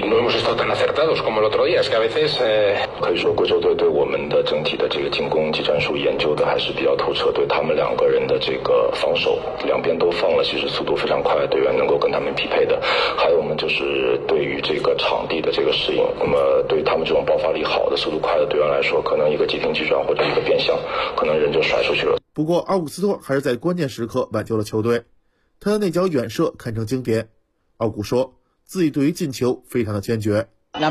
可以说贵州队对我们的整体的这个进攻技战术研究的还是比较透彻，对他们2个人的这个防守两边都放了，其实速度非常快，队员能够跟他们匹配的。还有我们就是对于这个场地的这个适应，那么对他们这种爆发力好的速度快的队员来说，可能一个急停急转或者一个变向，可能人就甩出去了。 不过奥古斯托还是在关键时刻挽救了球队，他的那脚远射堪称经典。奥古说自己对于进球非常的坚决。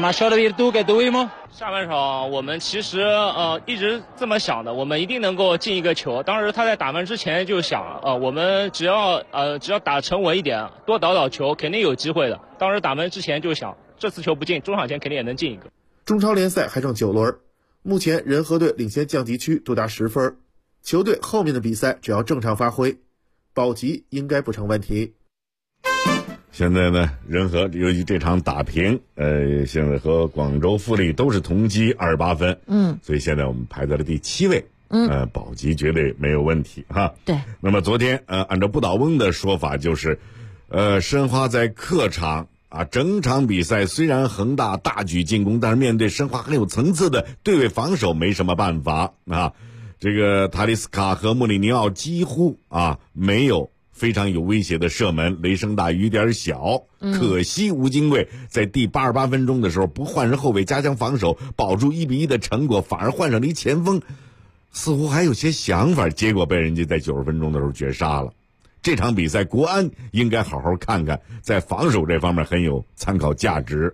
下半场我们其实一直这么想的，我们一定能够进一个球。当时他在打门之前就想我们只要打沉稳一点，多倒球，肯定有机会的。当时打门之前就想，这次球不进，中场前肯定也能进一个。 中超联赛还剩9轮，目前人和队领先降级区多达10分，球队后面的比赛只要正常发挥，保级应该不成问题。 现在呢，人和由于这场打平，现在和广州富力都是同积28分，所以现在我们排在了第7位，保级绝对没有问题哈。 对。 那么昨天按照不倒翁的说法就是，申花在客场整场比赛虽然恒大大举进攻，但是面对申花很有层次的对位防守没什么办法啊。这个塔利斯卡和穆里尼奥几乎没有非常有威胁的射门，雷声大雨点小。可惜吴金贵在第88分钟的时候不换人后卫加强防守，保住1-1的成果，反而换上了一前锋，似乎还有些想法，结果被人家在90分钟的时候绝杀了。这场比赛国安应该好好看看，在防守这方面很有参考价值。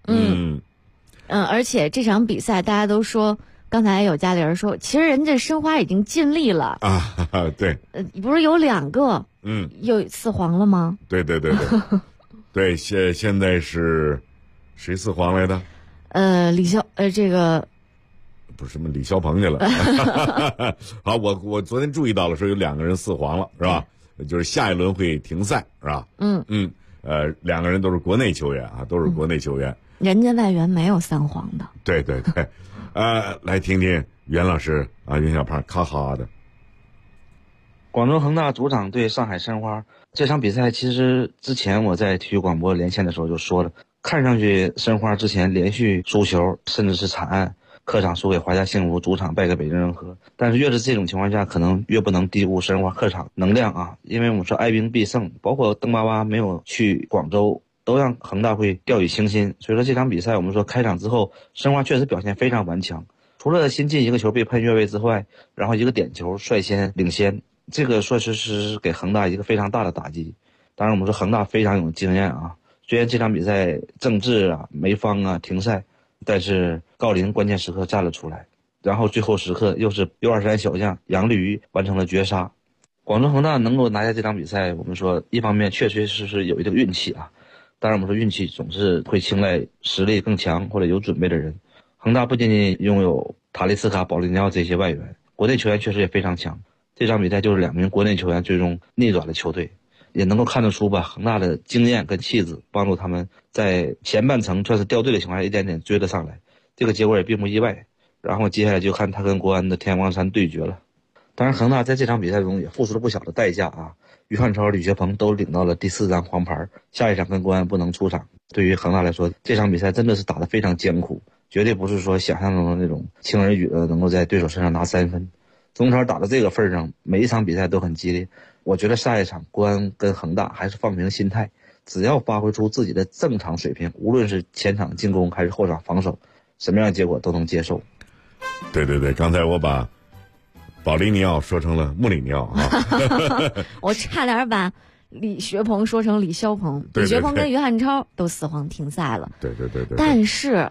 而且这场比赛大家都说，刚才有家里人说，其实人家申花已经尽力了对， 不是有2个又4黄了吗？ 对对，现在是谁4黄来的？ 这个不是什么李霄鹏去了。好，我昨天注意到了，说有2个人4黄了，是吧？就是下一轮会停赛，是吧？2个人都是国内球员都是国内球员。 人家外援没有3黄的。 对，来听听袁老师袁小胖卡哈的。 广州恒大主场对上海申花这场比赛，其实之前我在体育广播连线的时候就说了，看上去申花之前连续输球，甚至是惨案，客场输给华夏幸福，主场败给北京人和。但是越是这种情况下，可能越不能低估申花客场能量因为我们说哀兵必胜，包括邓巴巴没有去广州，都让恒大会掉以轻心。所以说这场比赛我们说开场之后，申花确实表现非常顽强，除了新进一个球被判越位之外，然后一个点球率先领先，这个说是给恒大一个非常大的打击。当然我们说恒大非常有经验虽然这场比赛郑智梅芳停赛，但是郜林关键时刻站了出来，然后最后时刻又是U23小将杨立瑜完成了绝杀。广州恒大能够拿下这场比赛，我们说一方面确确实实有一定运气当然我们说运气总是会青睐实力更强或者有准备的人。恒大不仅仅拥有塔利斯卡、保利尼奥这些外援，国内球员确实也非常强。这场比赛就是2名国内球员最终逆转了球队，也能够看得出恒大的经验跟气质帮助他们在前半程算是掉队的情况下一点点追了上来，这个结果也并不意外。然后接下来就看他跟国安的天王山对决了。当然恒大在这场比赛中也付出了不小的代价于汉超、吕学鹏都领到了第4张黄牌，下一场跟国安不能出场。对于恒大来说，这场比赛真的是打得非常艰苦，绝对不是说想象中的那种轻而易举的能够在对手身上拿3分。中超打到这个份上，每一场比赛都很激烈。我觉得下一场国安跟恒大还是放平心态，只要发挥出自己的正常水平，无论是前场进攻还是后场防守，什么样的结果都能接受。 对，刚才我把保利尼奥说成了穆里尼奥我差点把李学鹏说成李霄鹏。 对， 李学鹏跟于汉超都4黄停赛了。 对。 但是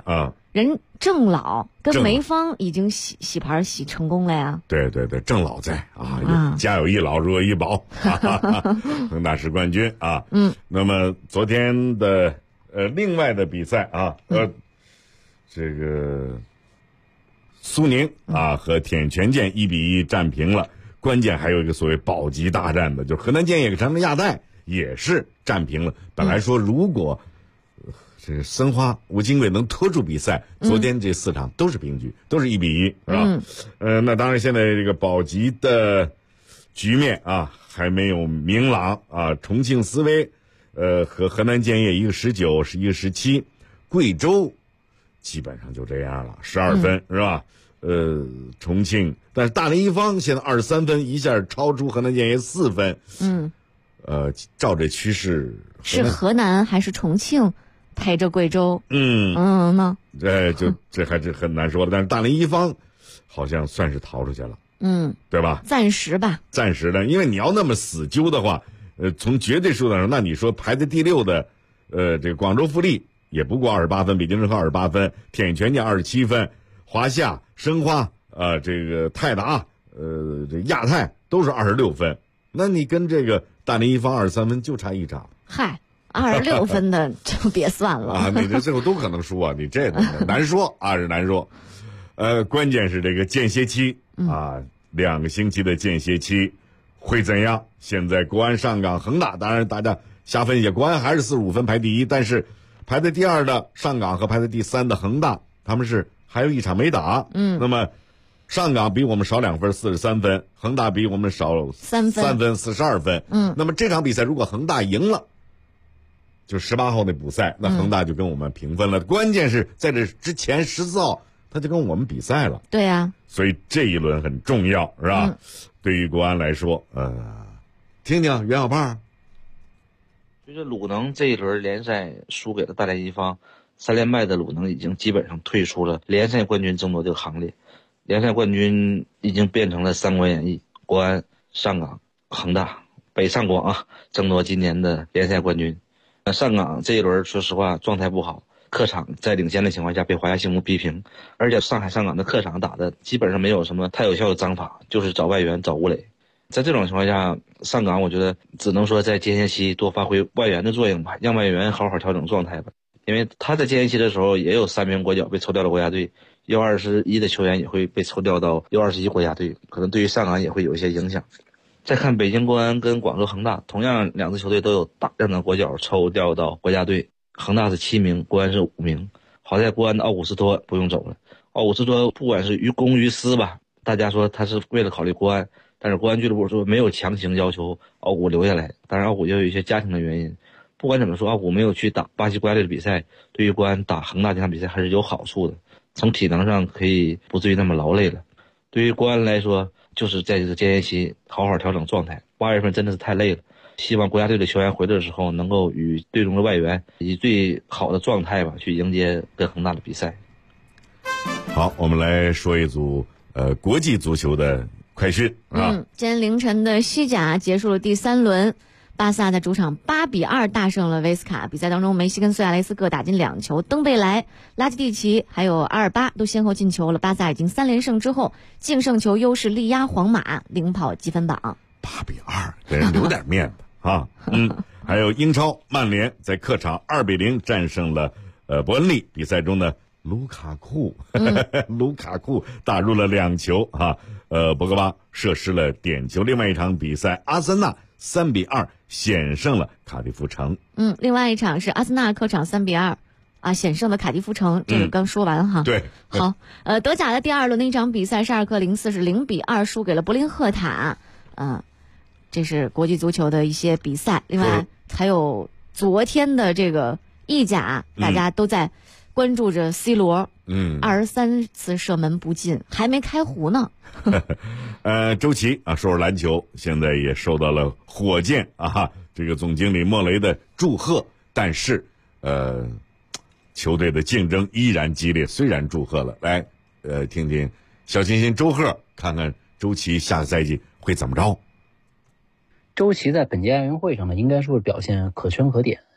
人郑老跟梅芳已经洗牌洗成功了呀。 对对对，郑老在啊，家有一老如有一宝，恒大是冠军啊。那么昨天的另外的比赛啊，这个苏宁啊和铁拳健1-1战平了。关键还有一个所谓保级大战的，就是河南建业成了亚代也是战平了。本来说如果这个申花吴金贵能拖住比赛，昨天这4场都是平局，都是1-1，是吧？那当然现在这个保级的局面啊还没有明朗啊。重庆斯威和河南建业一个19是一个17，贵州基本上就这样了，12分，是吧？重庆，但是大连一方现在23分，一下超出河南建业4分。照这趋势， 是河南还是重庆陪着贵州？吗？ 这还是很难说的。但是大连一方好像算是逃出去了，对吧？ 暂时吧。 暂时的，因为你要那么死揪的话，从绝对数量上，那你说排在第6的，这个广州富力也不过28分，北京人和28分，铁拳健27分。华夏、申花这个泰达这亚太都是26分，那你跟这个大连一方23分就差1场。 嗨，26分的就别算了啊！你这最后都可能输啊！你这难说啊，是难说。关键是这个间歇期啊，2个星期的间歇期会怎样？现在国安、上港、恒大，当然大家瞎分析，国安还是45分排第1，但是排在第2的上港和排在第3的恒大，他们是还有1场没打。那么上港比我们少2分，43分；恒大比我们少3分，42分。那么这场比赛如果恒大赢了，就18号那补赛，那恒大就跟我们平分了。关键是在这之前14号他就跟我们比赛了。 对呀， 所以这一轮很重要，是吧？对于国安来说，听听袁小胖。 随着鲁能这一轮联赛输给了大连一方，3连败的鲁能已经基本上退出了联赛冠军争夺这个行列。联赛冠军已经变成了三国演义，国安、上港、恒大、北上广啊，争夺今年的联赛冠军。上港这一轮说实话状态不好，客场在领先的情况下被华夏幸福逼平，而且上海上港的客场打的基本上没有什么太有效的章法，就是找外援找吴磊。在这种情况下，上港我觉得只能说在间歇期多发挥外援的作用吧，让外援好好调整状态吧。因为他在间歇期的时候也有3名国脚被抽调了国家队，U21的球员也会被抽调到U21国家队，可能对于上港也会有一些影响。再看北京国安跟广州恒大，同样2支球队都有大量的国脚抽调到国家队，恒大是7名，国安是5名。好在国安的奥古斯托不用走了，奥古斯托不管是于公于私吧，大家说他是为了考虑国安，但是国安俱乐部说没有强行要求奥古留下来，当然奥古也有一些家庭的原因。不管怎么说，奥古没有去打巴西国家队的比赛，对于国安打恒大这场比赛还是有好处的，从体能上可以不至于那么劳累了。对于国安来说，就是在这个间歇期好好调整状态，8月份真的是太累了，希望国家队的球员回来的时候能够与队中的外援以最好的状态吧去迎接跟恒大的比赛。 好，我们来说一组国际足球的快讯啊。 今天凌晨的西甲结束了第3轮，巴萨在主场8-2大胜了维斯卡。比赛当中，梅西跟苏亚雷斯各打进2球，登贝莱、拉基蒂奇还有阿尔巴都先后进球了。巴萨已经3连胜之后，净胜球优势力压皇马，领跑积分榜。 8-2，给人留点面子啊。还有英超，曼联在客场2-0战胜了伯恩利。比赛中呢，卢卡库打入了2球啊。博格巴射失了点球。另外一场比赛，阿森纳3-2险胜了卡迪夫城。 另外一场是阿森纳客场3-2险胜了卡迪夫城，这个刚说完哈。 对。 好，德甲的第2轮的一场比赛，沙尔克04是0-2输给了柏林赫塔。这是国际足球的一些比赛。另外还有昨天的这个意甲，大家都在关注着 C 罗。23次射门不进，还没开胡呢。 周琦啊，说说篮球，现在也受到了火箭这个总经理莫雷的祝贺，但是球队的竞争依然激烈。虽然祝贺了，来听听小清新周贺，看看周琦下个赛季会怎么着。 周琦在本届亚运会上呢，应该说是表现可圈可点。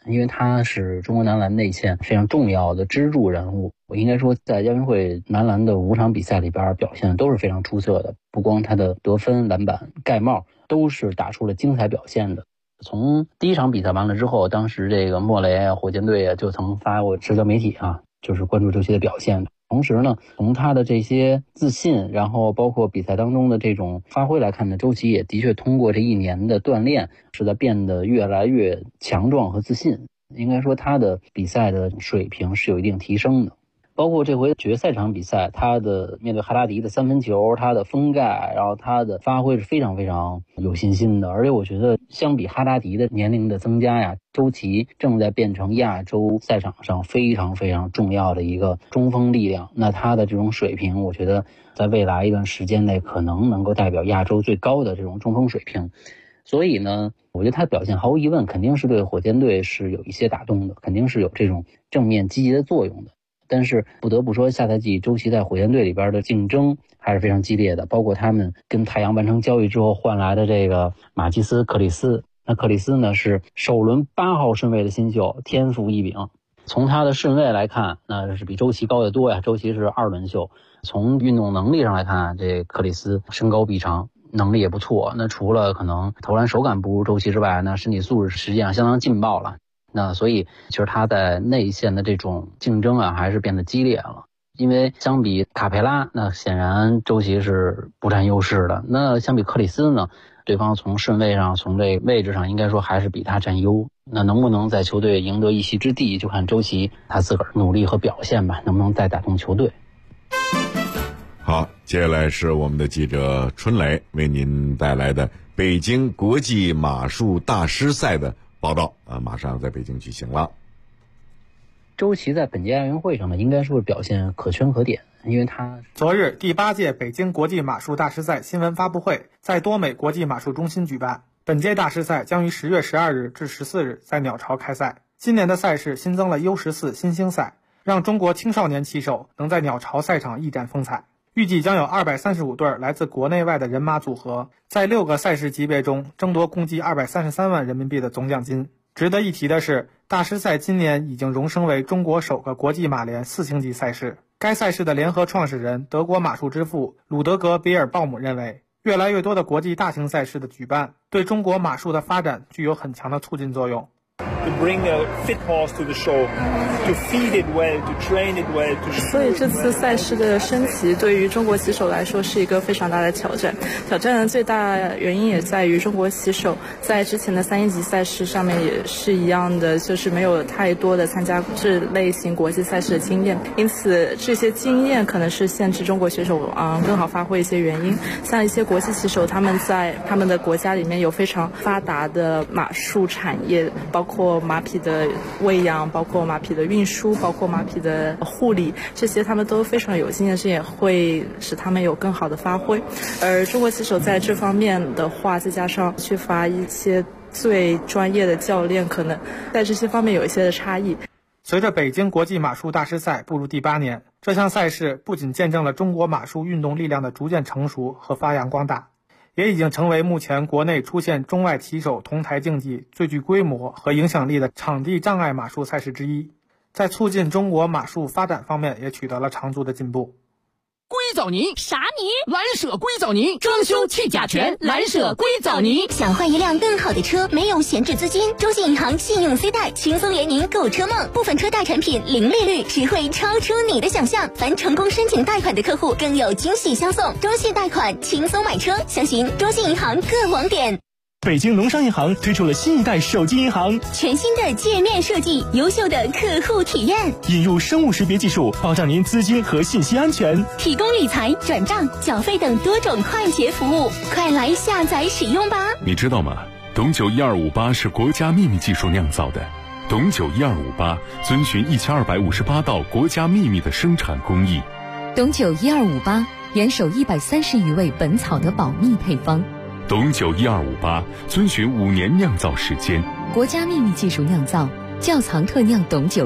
因为他是中国男篮内线非常重要的支柱人物。我应该说，在亚运会男篮的5场比赛里边，表现都是非常出色的，不光他的得分、篮板、盖帽都是打出了精彩表现的。从第1场比赛完了之后，当时这个莫雷啊、火箭队啊就曾发过社交媒体啊，就是关注周琦的表现。同时呢，从他的这些自信，然后包括比赛当中的这种发挥来看呢，周琦也的确通过这1年的锻炼，是在变得越来越强壮和自信。应该说他的比赛的水平是有一定提升的。包括这回决赛场比赛，他的面对哈达迪的3分球，他的封盖，然后他的发挥是非常非常有信心的。而且我觉得相比哈达迪的年龄的增加呀，周琦正在变成亚洲赛场上非常非常重要的一个中锋力量。那他的这种水平，我觉得在未来一段时间内可能能够代表亚洲最高的这种中锋水平。所以呢，我觉得他的表现毫无疑问肯定是对火箭队是有一些打动的，肯定是有这种正面积极的作用的。但是不得不说，下赛季周琦在火箭队里边的竞争还是非常激烈的，包括他们跟太阳完成交易之后换来的这个马基斯·克里斯。那克里斯呢是首轮8号顺位的新秀，天赋异禀。从他的顺位来看，那是比周琦高得多呀。周琦是2轮秀。从运动能力上来看，这克里斯身高臂长，能力也不错。那除了可能投篮手感不如周琦之外，那身体素质实际上相当劲爆了。那所以其实他在内线的这种竞争啊还是变得激烈了。因为相比卡佩拉，那显然周琦是不占优势的。那相比克里斯呢，对方从顺位上，从这位置上应该说还是比他占优。那能不能在球队赢得一席之地，就看周琦他自个儿努力和表现吧，能不能再打动球队。 好，接下来是我们的记者春雷为您带来的北京国际马术大师赛的报道马上在北京举行了。 周琦在本届亚运会上呢，应该说是表现可圈可点，因为他昨日第8届北京国际马术大师赛新闻发布会在多美国际马术中心举办。本届大师赛将于10月12日至14日在鸟巢开赛。今年的赛事新增了 U14 新星赛，让中国青少年骑手能在鸟巢赛场一展风采。预计将有235对来自国内外的人马组合，在6个赛事级别中争夺共计233万人民币的总奖金。值得一提的是，大师赛今年已经荣升为中国首个国际马联4星级赛事。该赛事的联合创始人、德国马术之父鲁德格·比尔鲍姆认为，越来越多的国际大型赛事的举办，对中国马术的发展具有很强的促进作用。 To bring a fit horse to the show, to feed it well, to train it well, to. 所以这次赛事的升级对于中国骑手来说是一个非常大的挑战。挑战的最大原因也在于中国骑手在之前的3一级赛事上面也是一样的，就是没有太多的参加这类型国际赛事的经验，因此这些经验可能是限制中国选手更好发挥一些原因。像一些国际骑手，他们在他们的国家里面有非常发达的马术产业，包括马匹的喂养，包括马匹的运输，包括马匹的护理，这些他们都非常有经验，这也会使他们有更好的发挥。而中国骑手在这方面的话，再加上缺乏一些最专业的教练，可能在这些方面有一些的差异。 随着北京国际马术大师赛步入第8年，这项赛事不仅见证了中国马术运动力量的逐渐成熟和发扬光大，也已经成为目前国内出现中外骑手同台竞技最具规模和影响力的场地障碍马术赛事之一，在促进中国马术发展方面也取得了长足的进步。 硅藻泥啥泥？蓝舍硅藻泥，装修去甲醛，蓝舍硅藻泥。 想换一辆更好的车，没有闲置资金？中信银行信用 C 贷轻松圆您购车梦，部分车贷产品零利率，只会超出你的想象。凡成功申请贷款的客户更有惊喜相送。中信贷款轻松买车，详询中信银行各网点。 北京农商银行推出了新一代手机银行， 全新的界面设计，优秀的客户体验， 引入生物识别技术，保障您资金和信息安全， 提供理财、转账、缴费等多种快捷服务，快来下载使用吧！ 你知道吗？董酒1258是国家秘密技术酿造的，董酒1258遵循1258道国家秘密的生产工艺。 董酒1258严守130余味本草的保密配方。 董酒1258遵循5年酿造时间， 国家秘密技术酿造，窖藏特酿董酒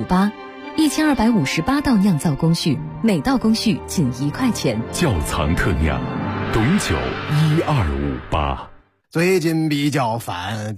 1258，1258道酿造工序，每道工序仅1块钱。 窖藏特酿，董酒1258。 最近比较烦，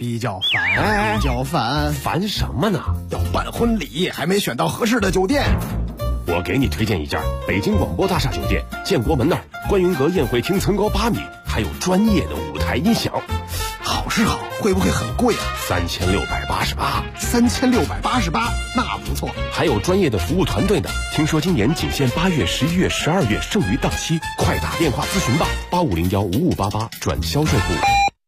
烦什么呢？ 要办婚礼，还没选到合适的酒店。 我给你推荐一家北京广播大厦酒店，建国门那儿观云阁宴会厅层高8米，还有专业的舞台音响。 好是好，会不会很贵啊 ？3688。 3688，那不错。 还有专业的服务团队呢。听说今年仅限8月、11月、12月，剩余档期，快打电话咨询吧，85015588转销售部。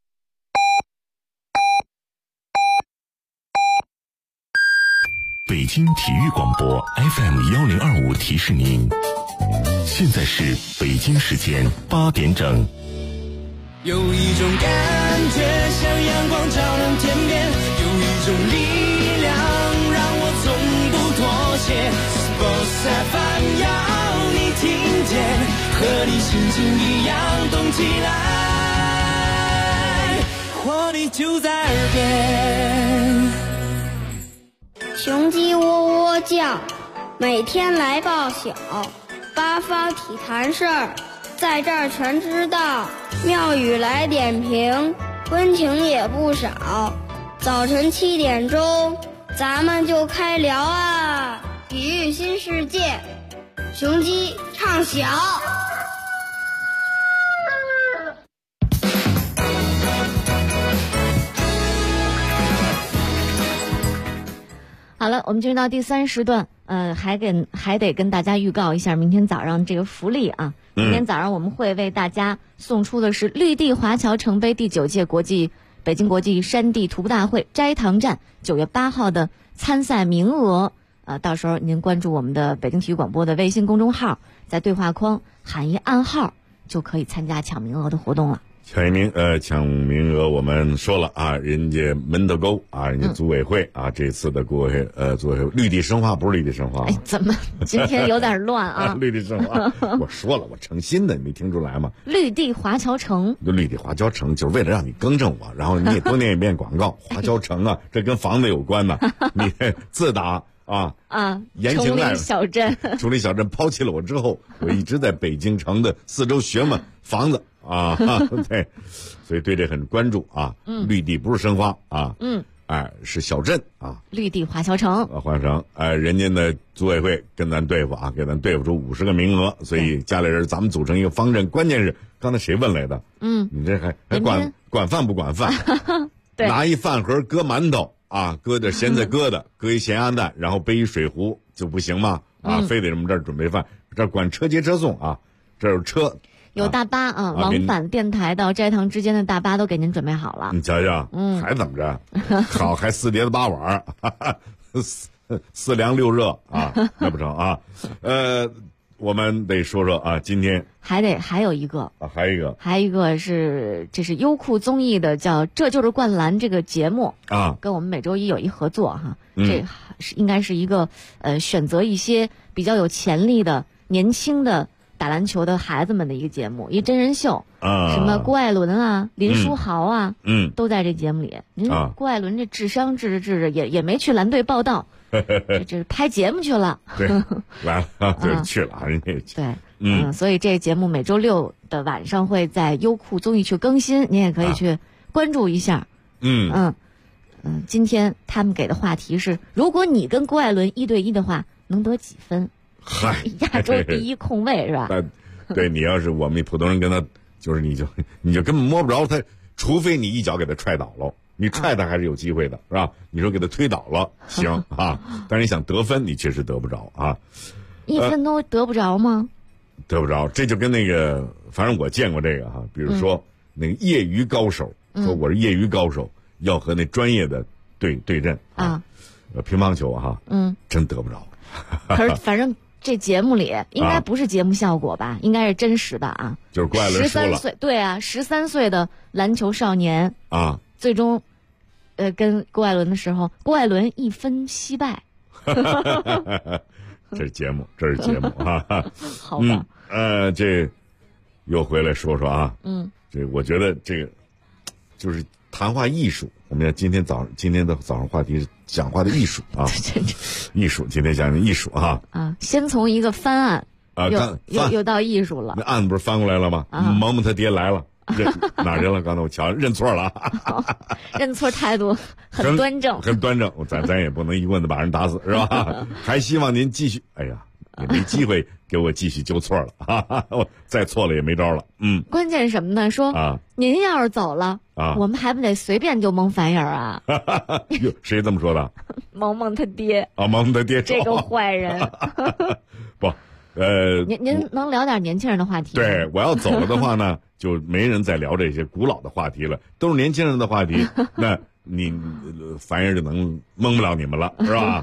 北京体育广播 FM1025提示您，现在是北京时间8点整。 有一种感觉像阳光照亮天边，有一种力量让我从不妥协。Sports FM 要你听见，和你心情一样动起来，活力就在耳边。 雄鸡喔喔叫，每天来报晓，八方体坛事儿，在这儿全知道。庙宇来点评，温情也不少。早晨7点钟，咱们就开聊啊！体育新世界，雄鸡唱晓。 好了，我们进入到第3时段，还得跟大家预告一下明天早上这个福利啊。明天早上我们会为大家送出的是绿地华侨城杯第9届北京国际山地徒步大会斋堂站9月8号的参赛名额。到时候您关注我们的北京体育广播的微信公众号，在对话框喊一暗号，就可以参加抢名额的活动了。 抢名额，我们说了啊，人家门头沟啊，人家组委会啊，这次的组委会绿地申花不是绿地申花， 怎么今天有点乱啊？ 绿地申花，我说了，我诚心的，你没听出来吗？ 绿地华侨城， 绿地华侨城就是为了让你更正我，然后你也多念一遍广告。华侨城啊，这跟房子有关呢。你自打延庆赖崇礼小镇抛弃了我之后，我一直在北京城的4周学嘛房子。对，所以对这很关注啊。绿地不是申花啊，是小镇啊。 绿地华侨城， 华侨城，人家的组委会跟咱对付啊，给咱对付出50个名额，所以家里人咱们组成一个方阵。关键是刚才谁问来的？你这还管饭不管饭？ 对， 拿一饭盒搁馒头啊，搁点咸菜疙瘩，搁一咸鸭蛋，然后背一水壶就不行吗？非得我们这儿准备饭，这儿管车接车送啊，这有车。 有大巴往返电台到斋堂之间的大巴都给您准备好了。 你瞧瞧，还怎么着？好，还4碟子8碗，4凉6热啊，那不成啊？我们得说说啊，今天还有一个啊，还有一个是这是优酷综艺的叫《这就是灌篮》这个节目啊， 跟我们每周一有一合作哈，这应该是一个选择一些比较有潜力的年轻的打篮球的孩子们的一个节目，一真人秀啊，什么郭艾伦啊、林书豪啊，都在这节目里。您郭艾伦这智商治着也没去蓝队报道，这是拍节目去了。 对，来了，对，去了，人家对，所以这节目每周6的晚上会在优酷综艺去更新，您也可以去关注一下。今天他们给的话题是：如果你跟郭艾伦1对1的话，能得几分？ 嗨， 亚洲第1控卫是吧？ 对，你要是我们普通人跟他，就是你就根本摸不着他，除非你一脚给他踹倒了，你踹他还是有机会的，是吧？你说给他推倒了，行啊，但是你想得分，你确实得不着啊。 1分都得不着吗？ 得不着，这就跟那个，反正我见过这个哈，比如说那个业余高手，说我是业余高手，要和那专业的对阵啊，乒乓球哈，真得不着。 可是反正这节目里应该不是节目效果吧，应该是真实的啊。 就是郭艾伦输了 13岁，对啊，13岁的篮球少年啊， 最终跟郭艾伦的时候，郭艾伦1分惜败。 这是节目啊。 好吧。 这又回来说说啊。这我觉得这个就是谈话艺术。我们要今天的早上话题是讲话的艺术啊。艺术，今天讲艺术啊。 先从一个翻案又到艺术了。 那案子不是翻过来了吗？萌萌他爹来了哪去了？刚才我瞧认错了， 认错态度很端正， 很端正。咱也不能一棍子把人打死，是吧？还希望您继续。哎呀，也没机会给我继续纠错了，我再错了也没招了。 关键是什么呢？说您要是走了我们还不得随便就蒙反眼啊？ 哟，谁这么说的？ 蒙蒙他爹啊，蒙蒙他爹， 这个坏人。 不， 您能聊点年轻人的话题吗？ 对，我要走了的话呢，就没人再聊这些古老的话题了，都是年轻人的话题。那你反眼就能蒙不了你们了，是吧？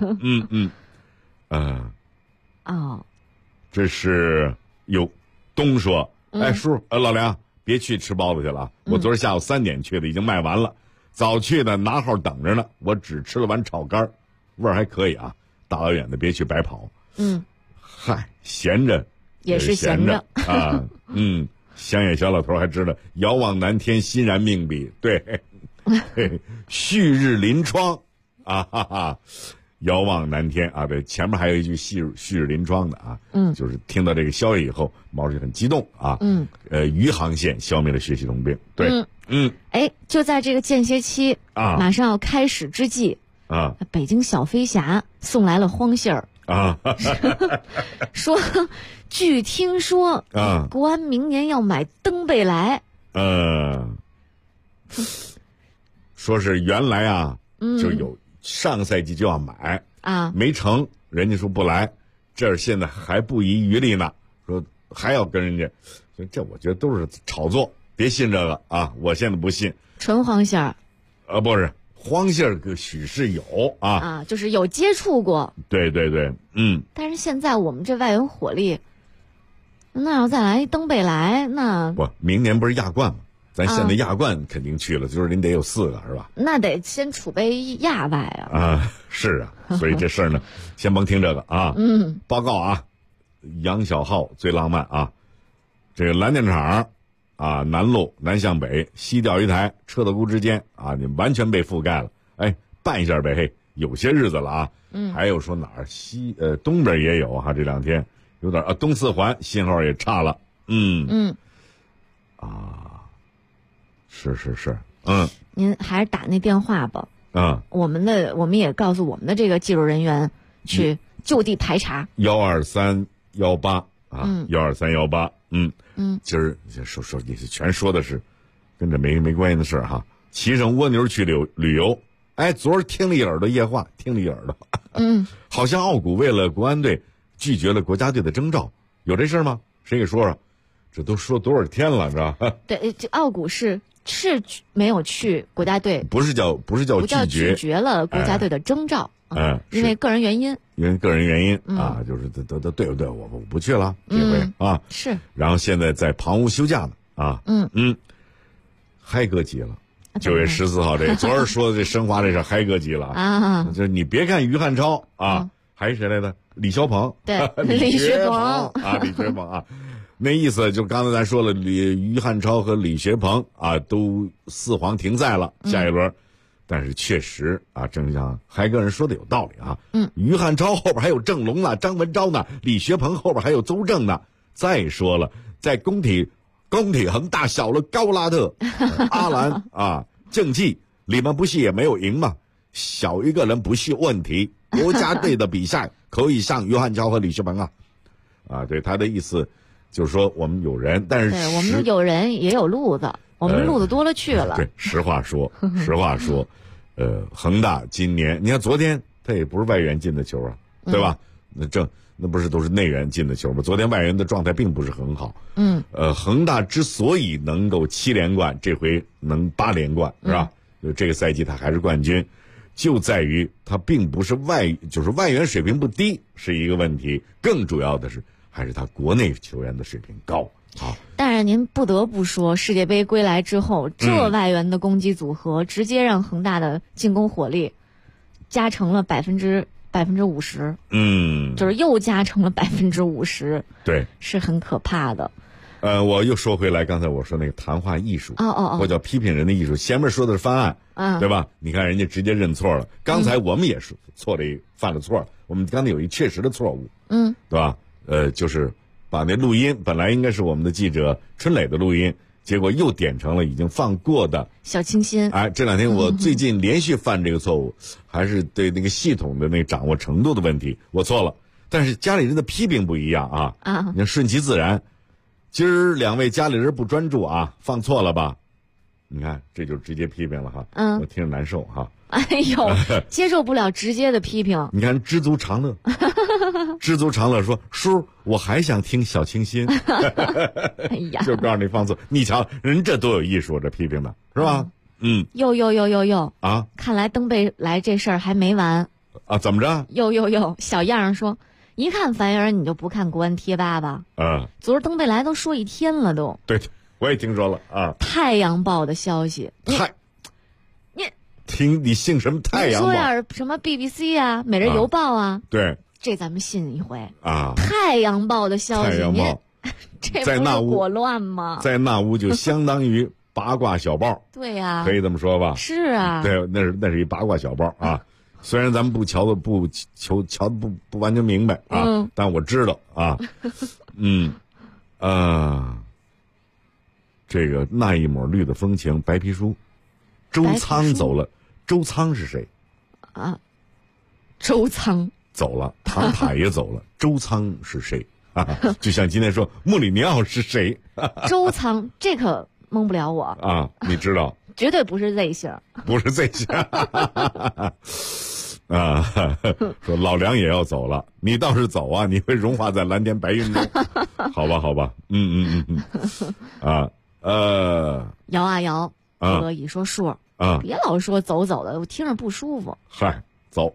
这是东说，哎叔，老梁别去吃包子去了，我昨儿下午3点去的，已经卖完了。早去的拿号等着呢，我只吃了碗炒肝，味儿还可以啊。大老远的别去白跑。嗨，闲着也是闲着啊。乡野小老头还知道遥望南天欣然命笔，对，旭日临窗啊，哈哈。遥望南天啊，对，前面还有一句旭日临窗的啊，就是听到这个消息以后，毛主席很激动啊，余杭县消灭了血气农兵，对， 就在这个间歇期啊， 马上要开始之际啊， 北京小飞侠送来了荒信儿啊， 说，据听说啊， 国安明年要买登贝莱。 说是原来啊，就有上赛季就要买啊， 没成，人家说不来，这儿现在还不遗余力呢，说还要跟人家，这我觉得都是炒作，别信这个啊！我现在不信。 纯黄信儿， 不是黄信儿，许是有啊， 就是有接触过。 对对对， 但是现在我们这外援火力，那要再来登贝莱，那不明年不是亚冠吗？咱现在亚冠肯定去了，就是您得有4个是吧？ 那得先储备亚外啊。 啊，是啊，所以这事儿呢，先甭听这个啊。报告啊，杨小浩最浪漫啊，这个蓝电厂啊，南路南向北，西钓鱼台车道沟之间啊，你完全被覆盖了。哎，办一下呗，嘿，有些日子了啊。还有说哪儿东边也有哈，这2天有点东四环信号也差了。是， 您还是打那电话吧。我们也告诉我们的这个技术人员去就地排查。 12318啊，12318。今儿说你是全说的是跟这没关系的事儿哈。骑上蜗牛去旅游，哎，昨儿听了一耳朵夜话，好像奥古为了国安队拒绝了国家队的征召，有这事儿吗？谁给说说？这都说多少天了，你知道吧？ 对，这奥古是没有去国家队， 不是叫拒绝了国家队的征召，因为个人原因。 啊，就是对，我不去了，这回啊是。 然后现在在旁屋休假呢啊，嗨哥急了。9月14号这昨儿说的这申花这事嗨哥急了啊！ 就是你别看于汉超啊，还是谁来的？李霄鹏， 对，李学鹏啊，李学鹏啊。那意思就刚才咱说了，于汉超和李学鹏啊都4黄停赛了，下一轮。但是确实啊，正像还跟人说的有道理啊。于汉超后边还有郑龙呢，张文钊呢，李学鹏后边还有邹正呢。再说了，在工体恒大小了高拉特、阿兰啊、郑继，你们不是也没有赢吗？小一个人不是问题，国家队的比赛可以上于汉超和李学鹏啊，对他的意思。就是说我们有人，但是对我们有人也有路子，我们路子多了去了。 对，实话说，恒大今年你看昨天他也不是外援进的球啊，对吧？那不是都是内援进的球吗？昨天外援的状态并不是很好。恒大之所以能够7连冠，这回能8连冠，是吧？就这个赛季他还是冠军，就在于他并不是外援水平不低是一个问题，更主要的是。还是他国内球员的水平高啊！ 但是您不得不说，世界杯归来之后，这外援的攻击组合直接让恒大的进攻火力加成了50%，就是又加成了50%， 对， 是很可怕的。 我又说回来，刚才我说那个谈话艺术，或叫批评人的艺术。前面说的是方案，对吧？你看人家直接认错了。刚才我们也是犯了错，我们刚才有一确实的错误，对吧？就是把那录音本来应该是我们的记者春磊的录音， 结果又点成了已经放过的小清新。 哎，这2天我最近连续犯这个错误，还是对那个系统的那掌握程度的问题，我错了。但是家里人的批评不一样啊，你看顺其自然。今儿2位家里人不专注啊，放错了吧？你看这就直接批评了哈，我听着难受哈。 哎呦，接受不了直接的批评。 你看知足常乐，知足常乐说叔，我还想听小清新。 哎呀， 就告诉你放错，你瞧人这多有艺术，这批评的是吧？ 哟啊！ 看来登贝来这事儿还没完啊？怎么着？ 哟，小样说，一看樊园你就不看国安贴吧吧？昨儿登贝来都说1天了都。 对，我也听说了啊。 太阳报的消息， 你姓什么太阳报？ 你说点什么 BBC 啊，每日邮报啊？ 对， 这咱们信一回啊。 太阳报的消息， 太阳报， 这不是裹乱吗？ 在那屋就相当于八卦小报。 对呀， 可以这么说吧？ 是啊， 对，那是一八卦小报啊。虽然咱们瞧的不完全明白啊，但我知道啊。这个那一抹绿的风情，白皮书，周仓走了。周仓是谁？ 啊，周仓走了，唐塔也走了，周仓是谁啊？就像今天说穆里尼奥是谁？ 周仓这可蒙不了我啊！你知道？ 绝对不是 Z 姓， 不是 Z 姓啊！说老梁也要走了，你倒是走啊！你会融化在蓝天白云中，好吧， 摇啊摇，可以说数啊， 别老说走的，我听着不舒服。 走，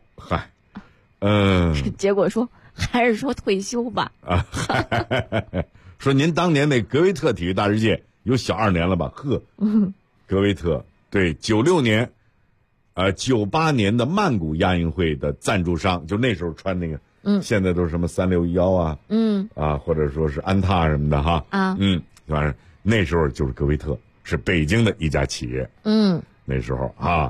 结果说还是说退休吧。 说您当年那格维特体育大世界有小2年了吧？格维特对96年，98年的曼谷亚运会的赞助商，就那时候穿那个，现在都是什么361啊，或者说是安踏什么的哈，反正那时候就是格维特，是北京的一家企业，那时候啊，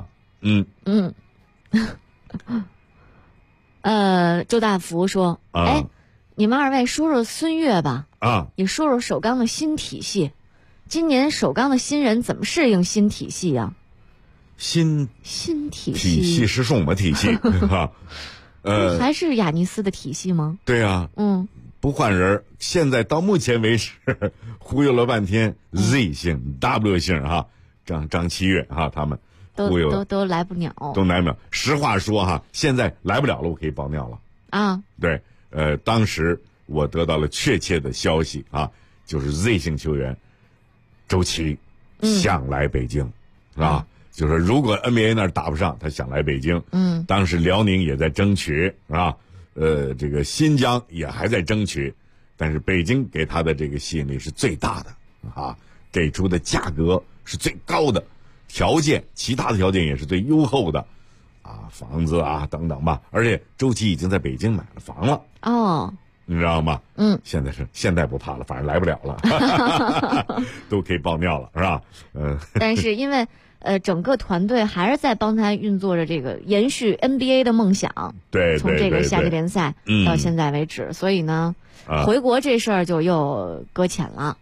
周大福说，你们2位说说孙悦吧，也说说首钢的新体系，今年首钢的新人怎么适应新体系呀？ 新体系是什么体系？ 还是雅尼斯的体系吗？ 对啊，不换人，现在到目前为止忽悠了半天 Z 姓、W 姓哈，张七月哈，他们忽悠都来不了， 都来不了。实话说哈，现在来不了了，我可以爆料了啊。 对，当时我得到了确切的消息啊，就是 Z 姓球员周琦想来北京，啊。就是如果 NBA 那儿打不上，他想来北京。当时辽宁也在争取，啊，这个新疆也还在争取，但是北京给他的这个吸引力是最大的，啊，给出的价格是最高的，条件其他的条件也是最优厚的，啊，房子啊等等吧。而且周琦已经在北京买了房了。 哦。 你知道吗？现在不怕了，反正来不了了，都可以爆尿了，是吧？ 但是因为整个团队还是在帮他运作着这个延续 NBA 的梦想。 对， 从这个夏季联赛到现在为止，所以呢，回国这事儿就又搁浅了。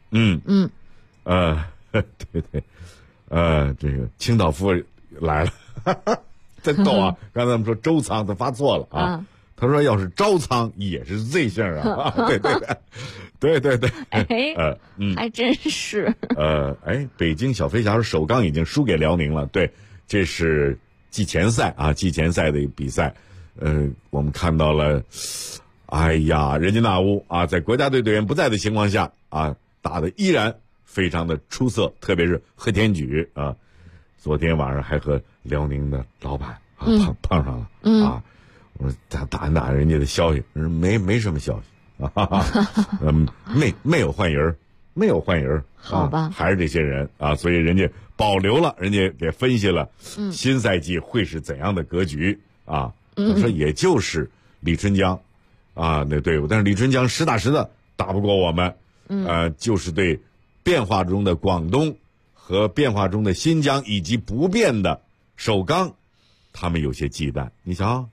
对，这个清道夫来了，真逗啊！刚才我们说周仓，他发错了啊。他说：“要是招仓也是 Z 姓啊！”对， 还真是。 北京小飞侠首钢已经输给辽宁了。对，这是季前赛的一个比赛。我们看到了，哎呀，人家那屋啊，在国家队队员不在的情况下啊，打得依然非常的出色，特别是贺天举啊，昨天晚上还和辽宁的老板啊碰上了啊。我打人家的消息，没什么消息啊，没有换人， 好吧， 还是这些人啊，所以人家保留了，人家给分析了，新赛季会是怎样的格局啊？他说也就是李春江啊那队伍，但是李春江实打实的打不过我们，就是对变化中的广东和变化中的新疆以及不变的首钢。他们有些忌惮，你瞧，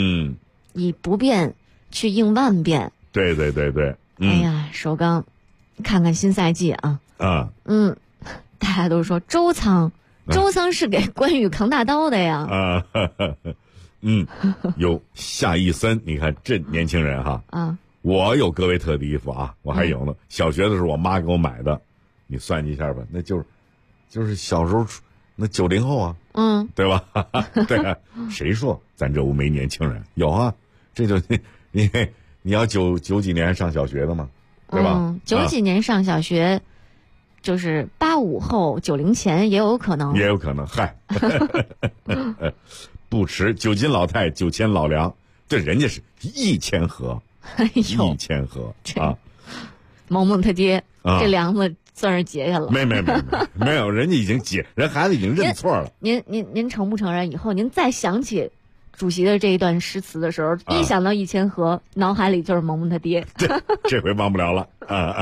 以不变去应万变， 对， 哎呀，首钢看看新赛季啊。大家都说周仓是给关羽扛大刀的呀。 有夏义森，你看这年轻人哈。我有格维特的衣服啊，我还有呢。小学的时候我妈给我买的，你算计一下吧，那就是小时候那90后啊。对吧？对啊，谁说咱这屋没年轻人？有啊，这就你要九几年上小学的嘛，对吧 ？90几年上小学，就是85后90前也有可能。 也有可能，嗨，不迟，9斤老太9千老梁，这人家是1000合，1000合啊！ 萌萌他爹这梁子算是结下了。 没有，人家已经人孩子已经认错了。 您承不承认？以后您再想起主席的这一段诗词的时候，一想到1000合，脑海里就是萌萌他爹。 这回忘不了了。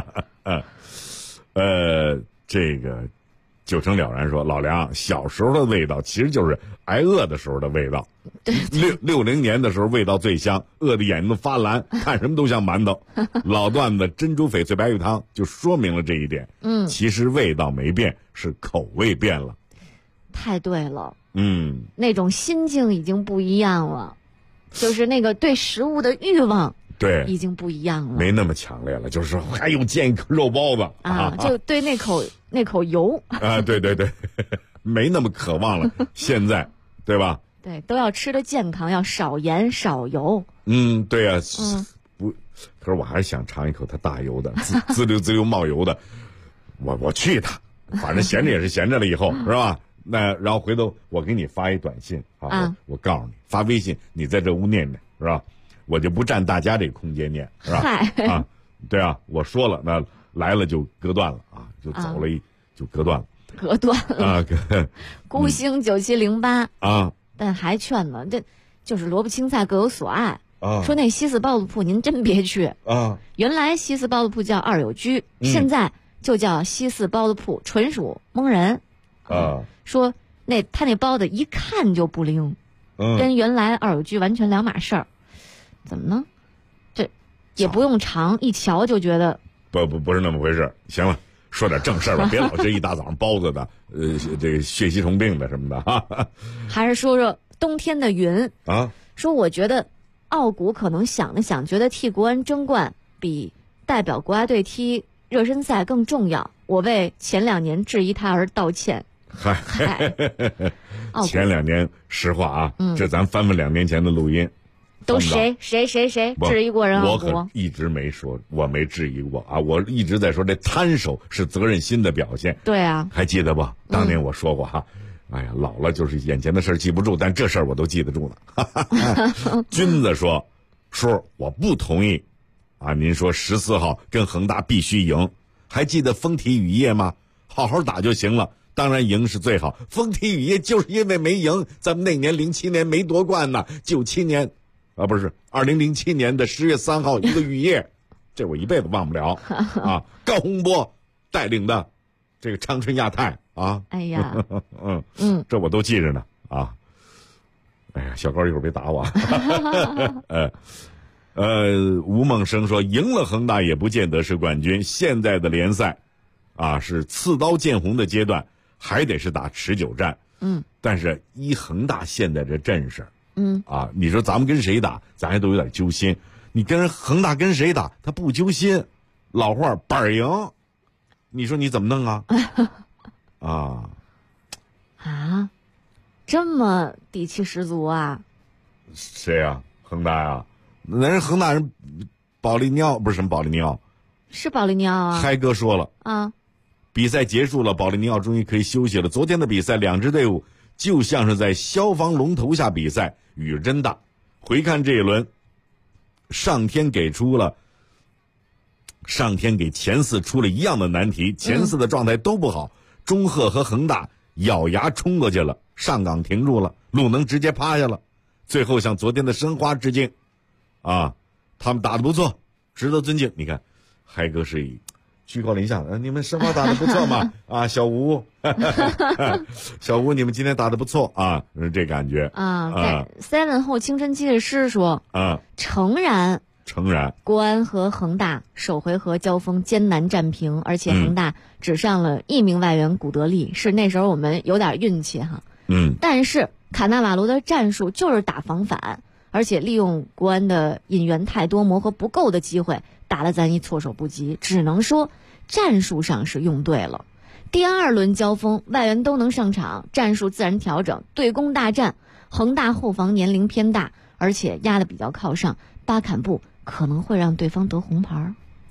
这个9成了然说，老梁小时候的味道其实就是挨饿的时候的味道。60年的时候味道最香，饿得眼睛都发蓝，看什么都像馒头。老段子珍珠翡翠白玉汤就说明了这一点。其实味道没变，是口味变了。 太对了。那种心境已经不一样了，就是那个对食物的欲望。 对， 已经不一样了， 没那么强烈了。就是说，还有见一颗肉包子就对那口油对，没那么渴望了。现在，对吧？ 对，都要吃的健康，要少盐少油。 对呀。不，可是我还是想尝一口它大油的，滋溜冒油的。我去它，反正闲着也是闲着了，以后是吧？那然后回头我给你发一短信我告诉你，发微信，你在这屋念念，是吧？我就不占大家这空间念，是吧？对啊，我说了，那来了就割断了啊，就走了就割断了啊。 孤星9708 啊， 但还劝呢，这就是萝卜青菜各有所爱啊。说那西四包子铺您真别去啊， 原来西四包子铺叫二友居，现在就叫西四包子铺，纯属蒙人啊。 说他那包子一看就不灵，跟原来二友居完全两码事儿。怎么呢？这也不用尝，一瞧就觉得不是那么回事。行了，说点正事儿吧，别老这一大早上包子的，这个血吸虫病的什么的哈。 还是说说冬天的云啊？ 说我觉得奥古可能想了想，觉得替国安争冠比代表国家队踢热身赛更重要。我为前2年质疑他而道歉。 嗨，前2年实话啊，这咱翻2年前的录音。 都谁质疑过人奥古？ 我可一直没说，我没质疑过啊！我一直在说这摊手是责任心的表现。 对啊， 还记得不？当年我说过哈，哎呀，老了就是眼前的事记不住，但这事儿我都记得住了。君子说，叔，我不同意啊！您说14号跟恒大必须赢，还记得风体雨夜吗？好好打就行了。当然赢是最好，风体雨夜就是因为没赢，咱们那年07年没夺冠呢，97年。不是2007年的10月3号一个雨夜，这我一辈子忘不了啊！高洪波带领的这个长春亚泰啊， 哎呀， 这我都记着呢啊！哎呀，小高一会儿别打我。吴梦生说，赢了恒大也不见得是冠军，现在的联赛啊是刺刀见红的阶段，还得是打持久战。但是依恒大现在这阵势。你说咱们跟谁打，咱还都有点揪心。你跟恒大跟谁打，他不揪心。老话板赢，你说你怎么弄啊？ 这么底气十足啊？ 谁呀？恒大呀？那人恒大人保利尼奥不是什么保利尼奥， 是保利尼奥啊。 嗨哥说了啊， 比赛结束了，保利尼奥终于可以休息了。昨天的比赛，两支队伍就像是在消防龙头下比赛。雨是真大，回看这一轮，上天给前4出了一样的难题，前4的状态都不好，中赫和恒大咬牙冲过去了，上港停住了，鲁能直接趴下了，最后向昨天的申花致敬，啊，他们打得不错，值得尊敬。你看，嗨哥是以居高临下，你们申花打得不错嘛？啊，小吴，小吴，你们今天打得不错啊，这感觉啊。Seven 后青春期的诗说，诚然， 诚然， 国安和恒大首回合交锋艰难战平，而且恒大只上了1名外援古德利，是那时候我们有点运气哈。但是卡纳瓦罗的战术就是打防反，而且利用国安的引援太多、磨合不够的机会，打得咱一措手不及。只能说战术上是用对了。第2轮交锋，外援都能上场，战术自然调整，对攻大战。恒大后防年龄偏大，而且压得比较靠上，巴坎布可能会让对方得红牌。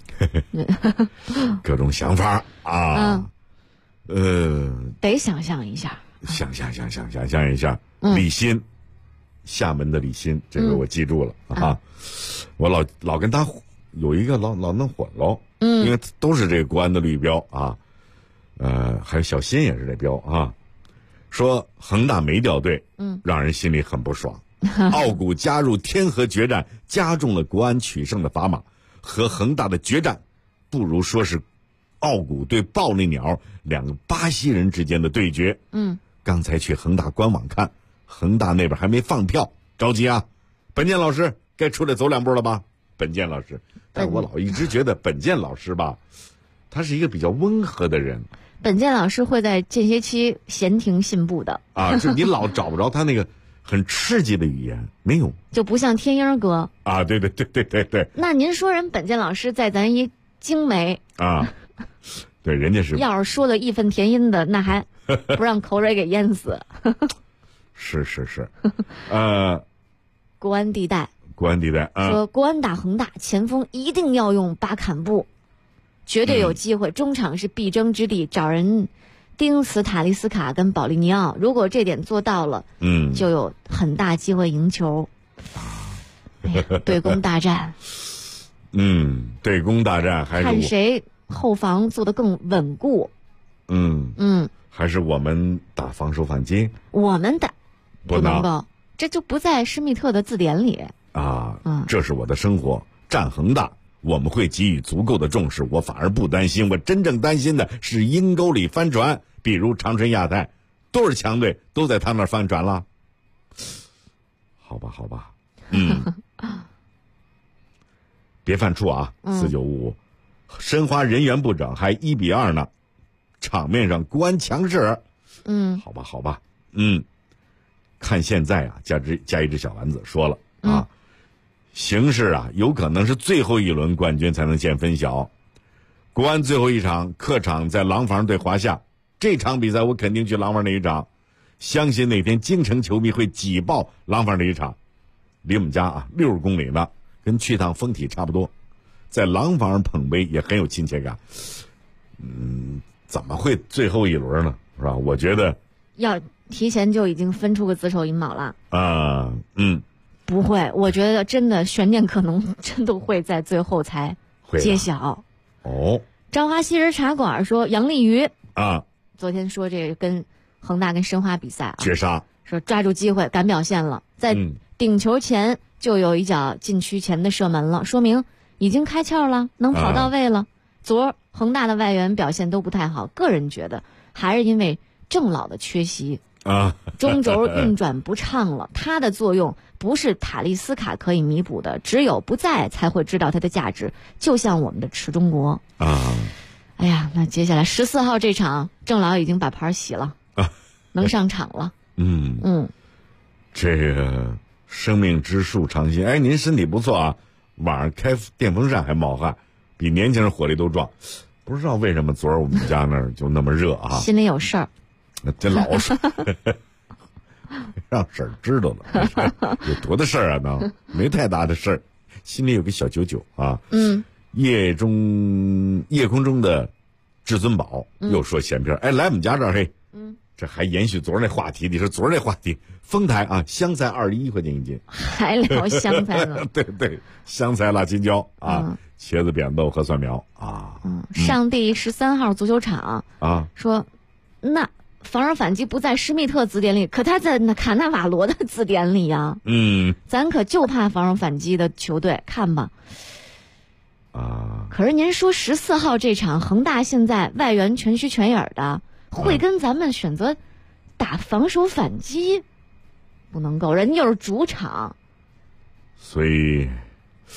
各种想法啊， 得想象一下。 想象一下，李欣，厦门的李欣，这个我记住了啊。我老跟他有一个老弄混喽，因为都是这个国安的绿标啊，还有小新也是这标啊。说恒大没掉队，让人心里很不爽。奥古加入天河决战，加重了国安取胜的砝码。和恒大的决战，不如说是奥古对暴力鸟2个巴西人之间的对决。刚才去恒大官网看，恒大那边还没放票，着急啊。本健老师该出来走2步了吧？本健老师，但我老一直觉得本健老师吧，他是一个比较温和的人。 本健老师会在间歇期闲庭信步的啊，就你老找不着他那个很刺激的语言，没有， 就不像天鹰哥啊。对。 那您说人本健老师在咱一京媒啊，对，人家是要是说的义愤填膺的，那还不让口水给淹死。 是， 国安地带， 说国安打恒大，前锋一定要用巴坎布。绝对有机会，中场是必争之地，找人盯死塔利斯卡跟保利尼奥。如果这点做到了，就有很大机会赢球。对攻大战， 对攻大战还是看谁后防做得更稳固。 还是我们打防守反击？ 我们打不能够，这就不在施密特的字典里啊。这是我的生活，战恒大。我们会给予足够的重视，我反而不担心。我真正担心的是阴沟里翻船，比如长春亚泰，多少强队都在他那儿翻船了。好吧，别犯怵啊！4955，申花人员不整，还1比2呢，场面上国安强势。好吧，看现在啊，加一只小丸子说了啊。形势啊，有可能是最后一轮冠军才能见分晓。国安最后一场客场在廊坊对华夏，这场比赛我肯定去廊坊那一场，相信那天京城球迷会挤爆廊坊那一场。离我们家啊60公里呢，跟去趟丰体差不多，在廊坊捧杯也很有亲切感。怎么会最后一轮呢？是吧？我觉得要提前就已经分出个子丑寅卯了啊。 不会，我觉得真的悬念可能真的会在最后才揭晓。朝花夕拾茶馆说杨丽瑜啊， 昨天说这个跟恒大跟申花比赛啊， 绝杀， 说抓住机会敢表现了，在顶球前就有一脚禁区前的射门了，说明已经开窍了，能跑到位了。昨儿恒大的外援表现都不太好，个人觉得还是因为郑老的缺席啊， 中轴运转不畅了，他的作用不是塔利斯卡可以弥补的，只有不在才会知道他的价值，就像我们的池中国啊。 哎呀，那接下来14号这场，郑老已经把牌洗了，能上场了。 这个生命之树长新，哎，您身体不错啊，晚上开电风扇还冒汗，比年轻人火力都壮。不知道为什么昨儿我们家那儿就那么热啊？ 心里有事儿。 这老是让婶儿知道了，有多大事儿啊？呢，没太大的事儿，心里有个小99啊。夜空中的至尊宝又说闲篇，哎，来我们家这儿嘿，这还延续昨儿那话题。你说昨儿那话题，丰台啊，香菜21块钱一斤， 还聊香菜呢？ 对，香菜、辣青椒啊，茄子、扁豆和蒜苗啊。 上地13号足球场啊， 说那防守反击不在施密特字典里，可他在那卡纳瓦罗的字典里呀。咱可就怕防守反击的球队，看吧。可是您说14号这场恒大现在外援全虚全影的，会跟咱们选择打防守反击不能够，人家又是主场。 所以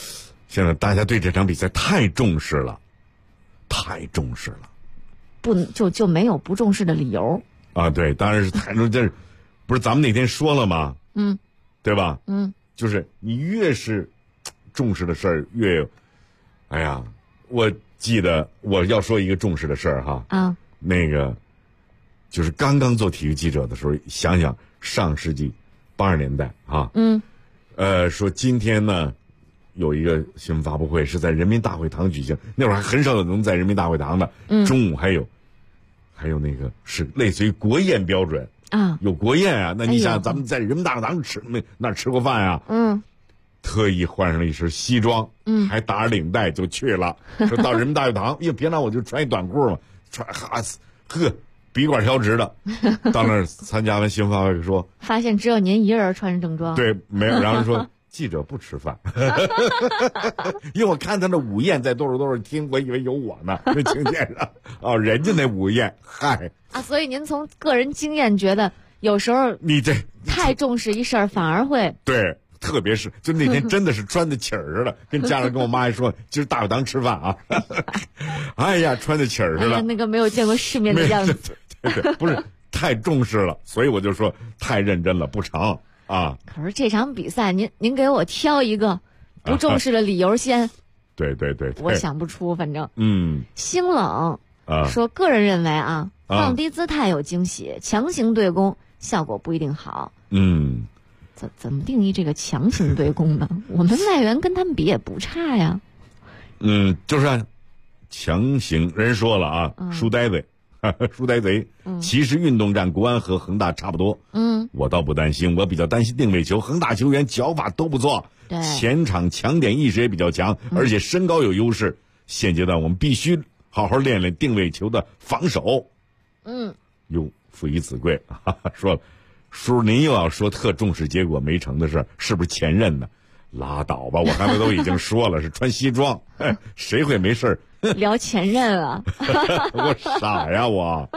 现在大家对这场比赛太重视了，太重视了， 就没有不重视的理由啊。对，当然是太重，这不是咱们那天说了吗？对吧？就是你越是重视的事儿，越有。哎呀，我记得我要说一个重视的事儿哈。那个就是刚刚做体育记者的时候，想想上世纪80年代啊。说今天呢有一个新闻发布会是在人民大会堂举行，那会儿还很少有能在人民大会堂的。中午还有那个是类似于国宴标准啊， 有国宴啊。那你想咱们在人民大会堂那吃过饭啊？特意换上了一身西装，还打着领带就去了。说到人民大会堂，因为平常我就穿一短裤嘛，鼻管挑直的。到那儿参加完新闻发布会说， 发现只有您一人穿着正装。 对，没有。然后说记者不吃饭，因为我看他那午宴在多少厅，我以为有我呢，那请柬上哦，人家那午宴，嗨啊，所以您从个人经验觉得，有时候你这太重视一事儿，反而会对。特别是就那天真的是穿的起儿似的，跟家人跟我妈还说今儿大会堂吃饭啊。哎呀，穿的起儿似的， 那个没有见过世面的样子。 对，不是太重视了，所以我就说太认真了，不成啊。 可是这场比赛，您给我挑一个不重视的理由先。 对， 我想不出，反正星冷说个人认为放低姿态有惊喜，强行对攻效果不一定好。怎么定义这个强行对攻呢？我们外援跟他们比也不差呀。 就是强行，人说了啊，书呆子，书呆贼。其实运动战国安和恒大差不多。我倒不担心，我比较担心定位球。恒大球员脚法都不错，前场强点意识也比较强，而且身高有优势。现阶段我们必须好好练练定位球的防守。父以子贵，说了。叔，您又要说特重视结果没成的事，是不是前任呢？拉倒吧，我刚才都已经说了，是穿西装，谁会没事聊前任啊？ 我傻呀，我。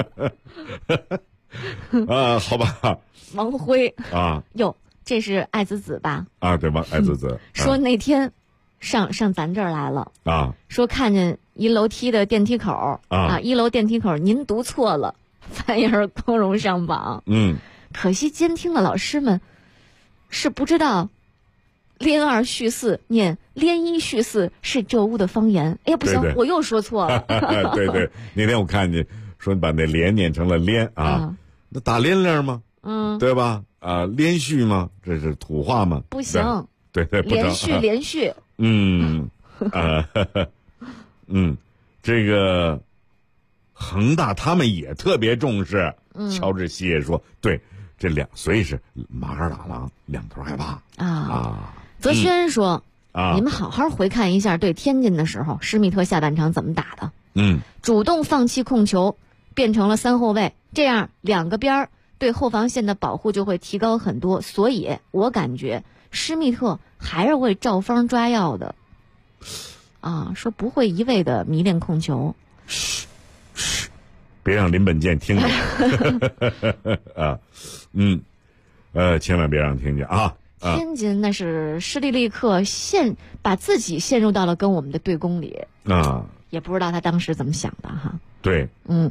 好吧。 王辉啊， 哟，这是爱子子吧？ 啊，对吧？爱子子说那天上咱这儿来了啊， 说看见1楼梯的电梯口1楼电梯口您读错了，反而光荣上榜。可惜监听的老师们是不知道连2续4念连1续4是这屋的方言。哎呀，不行，对，我又说错了。 对，那天我看见说你把那连念成了连啊，那打连连吗？对吧？连续吗？这是土话吗？ 不行。 对，不成。 连续。 这个恒大他们也特别重视。乔治希也说，对。所以是马尔打狼两头害怕泽轩说你们好好回看一下对天津的时候，施密特下半场怎么打的。主动放弃控球，变成了3后卫，这样2个边对后防线的保护就会提高很多。所以我感觉施密特还是会照方抓药的说不会一味的迷恋控球。 别让林本健听见千万别让听见啊！ 天津那是施蒂利克把自己陷入到了跟我们的对攻里也不知道他当时怎么想的哈。 对，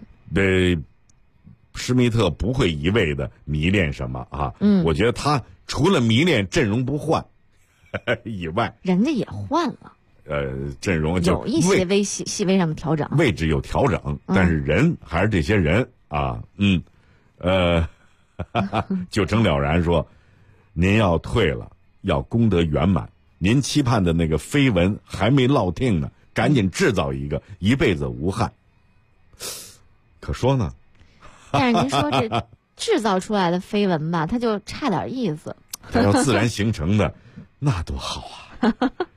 施密特不会一味的迷恋什么我觉得他除了迷恋阵容不换以外， 人家也换了。 阵容有一些细微上的调整， 位置有调整，但是人还是这些人就成了然说，您要退了，要功德圆满，您期盼的那个绯闻还没落定呢，赶紧制造一个，一辈子无憾。可说呢， 但是您说这制造出来的绯闻吧，它就差点意思。 它要自然形成的，那多好啊！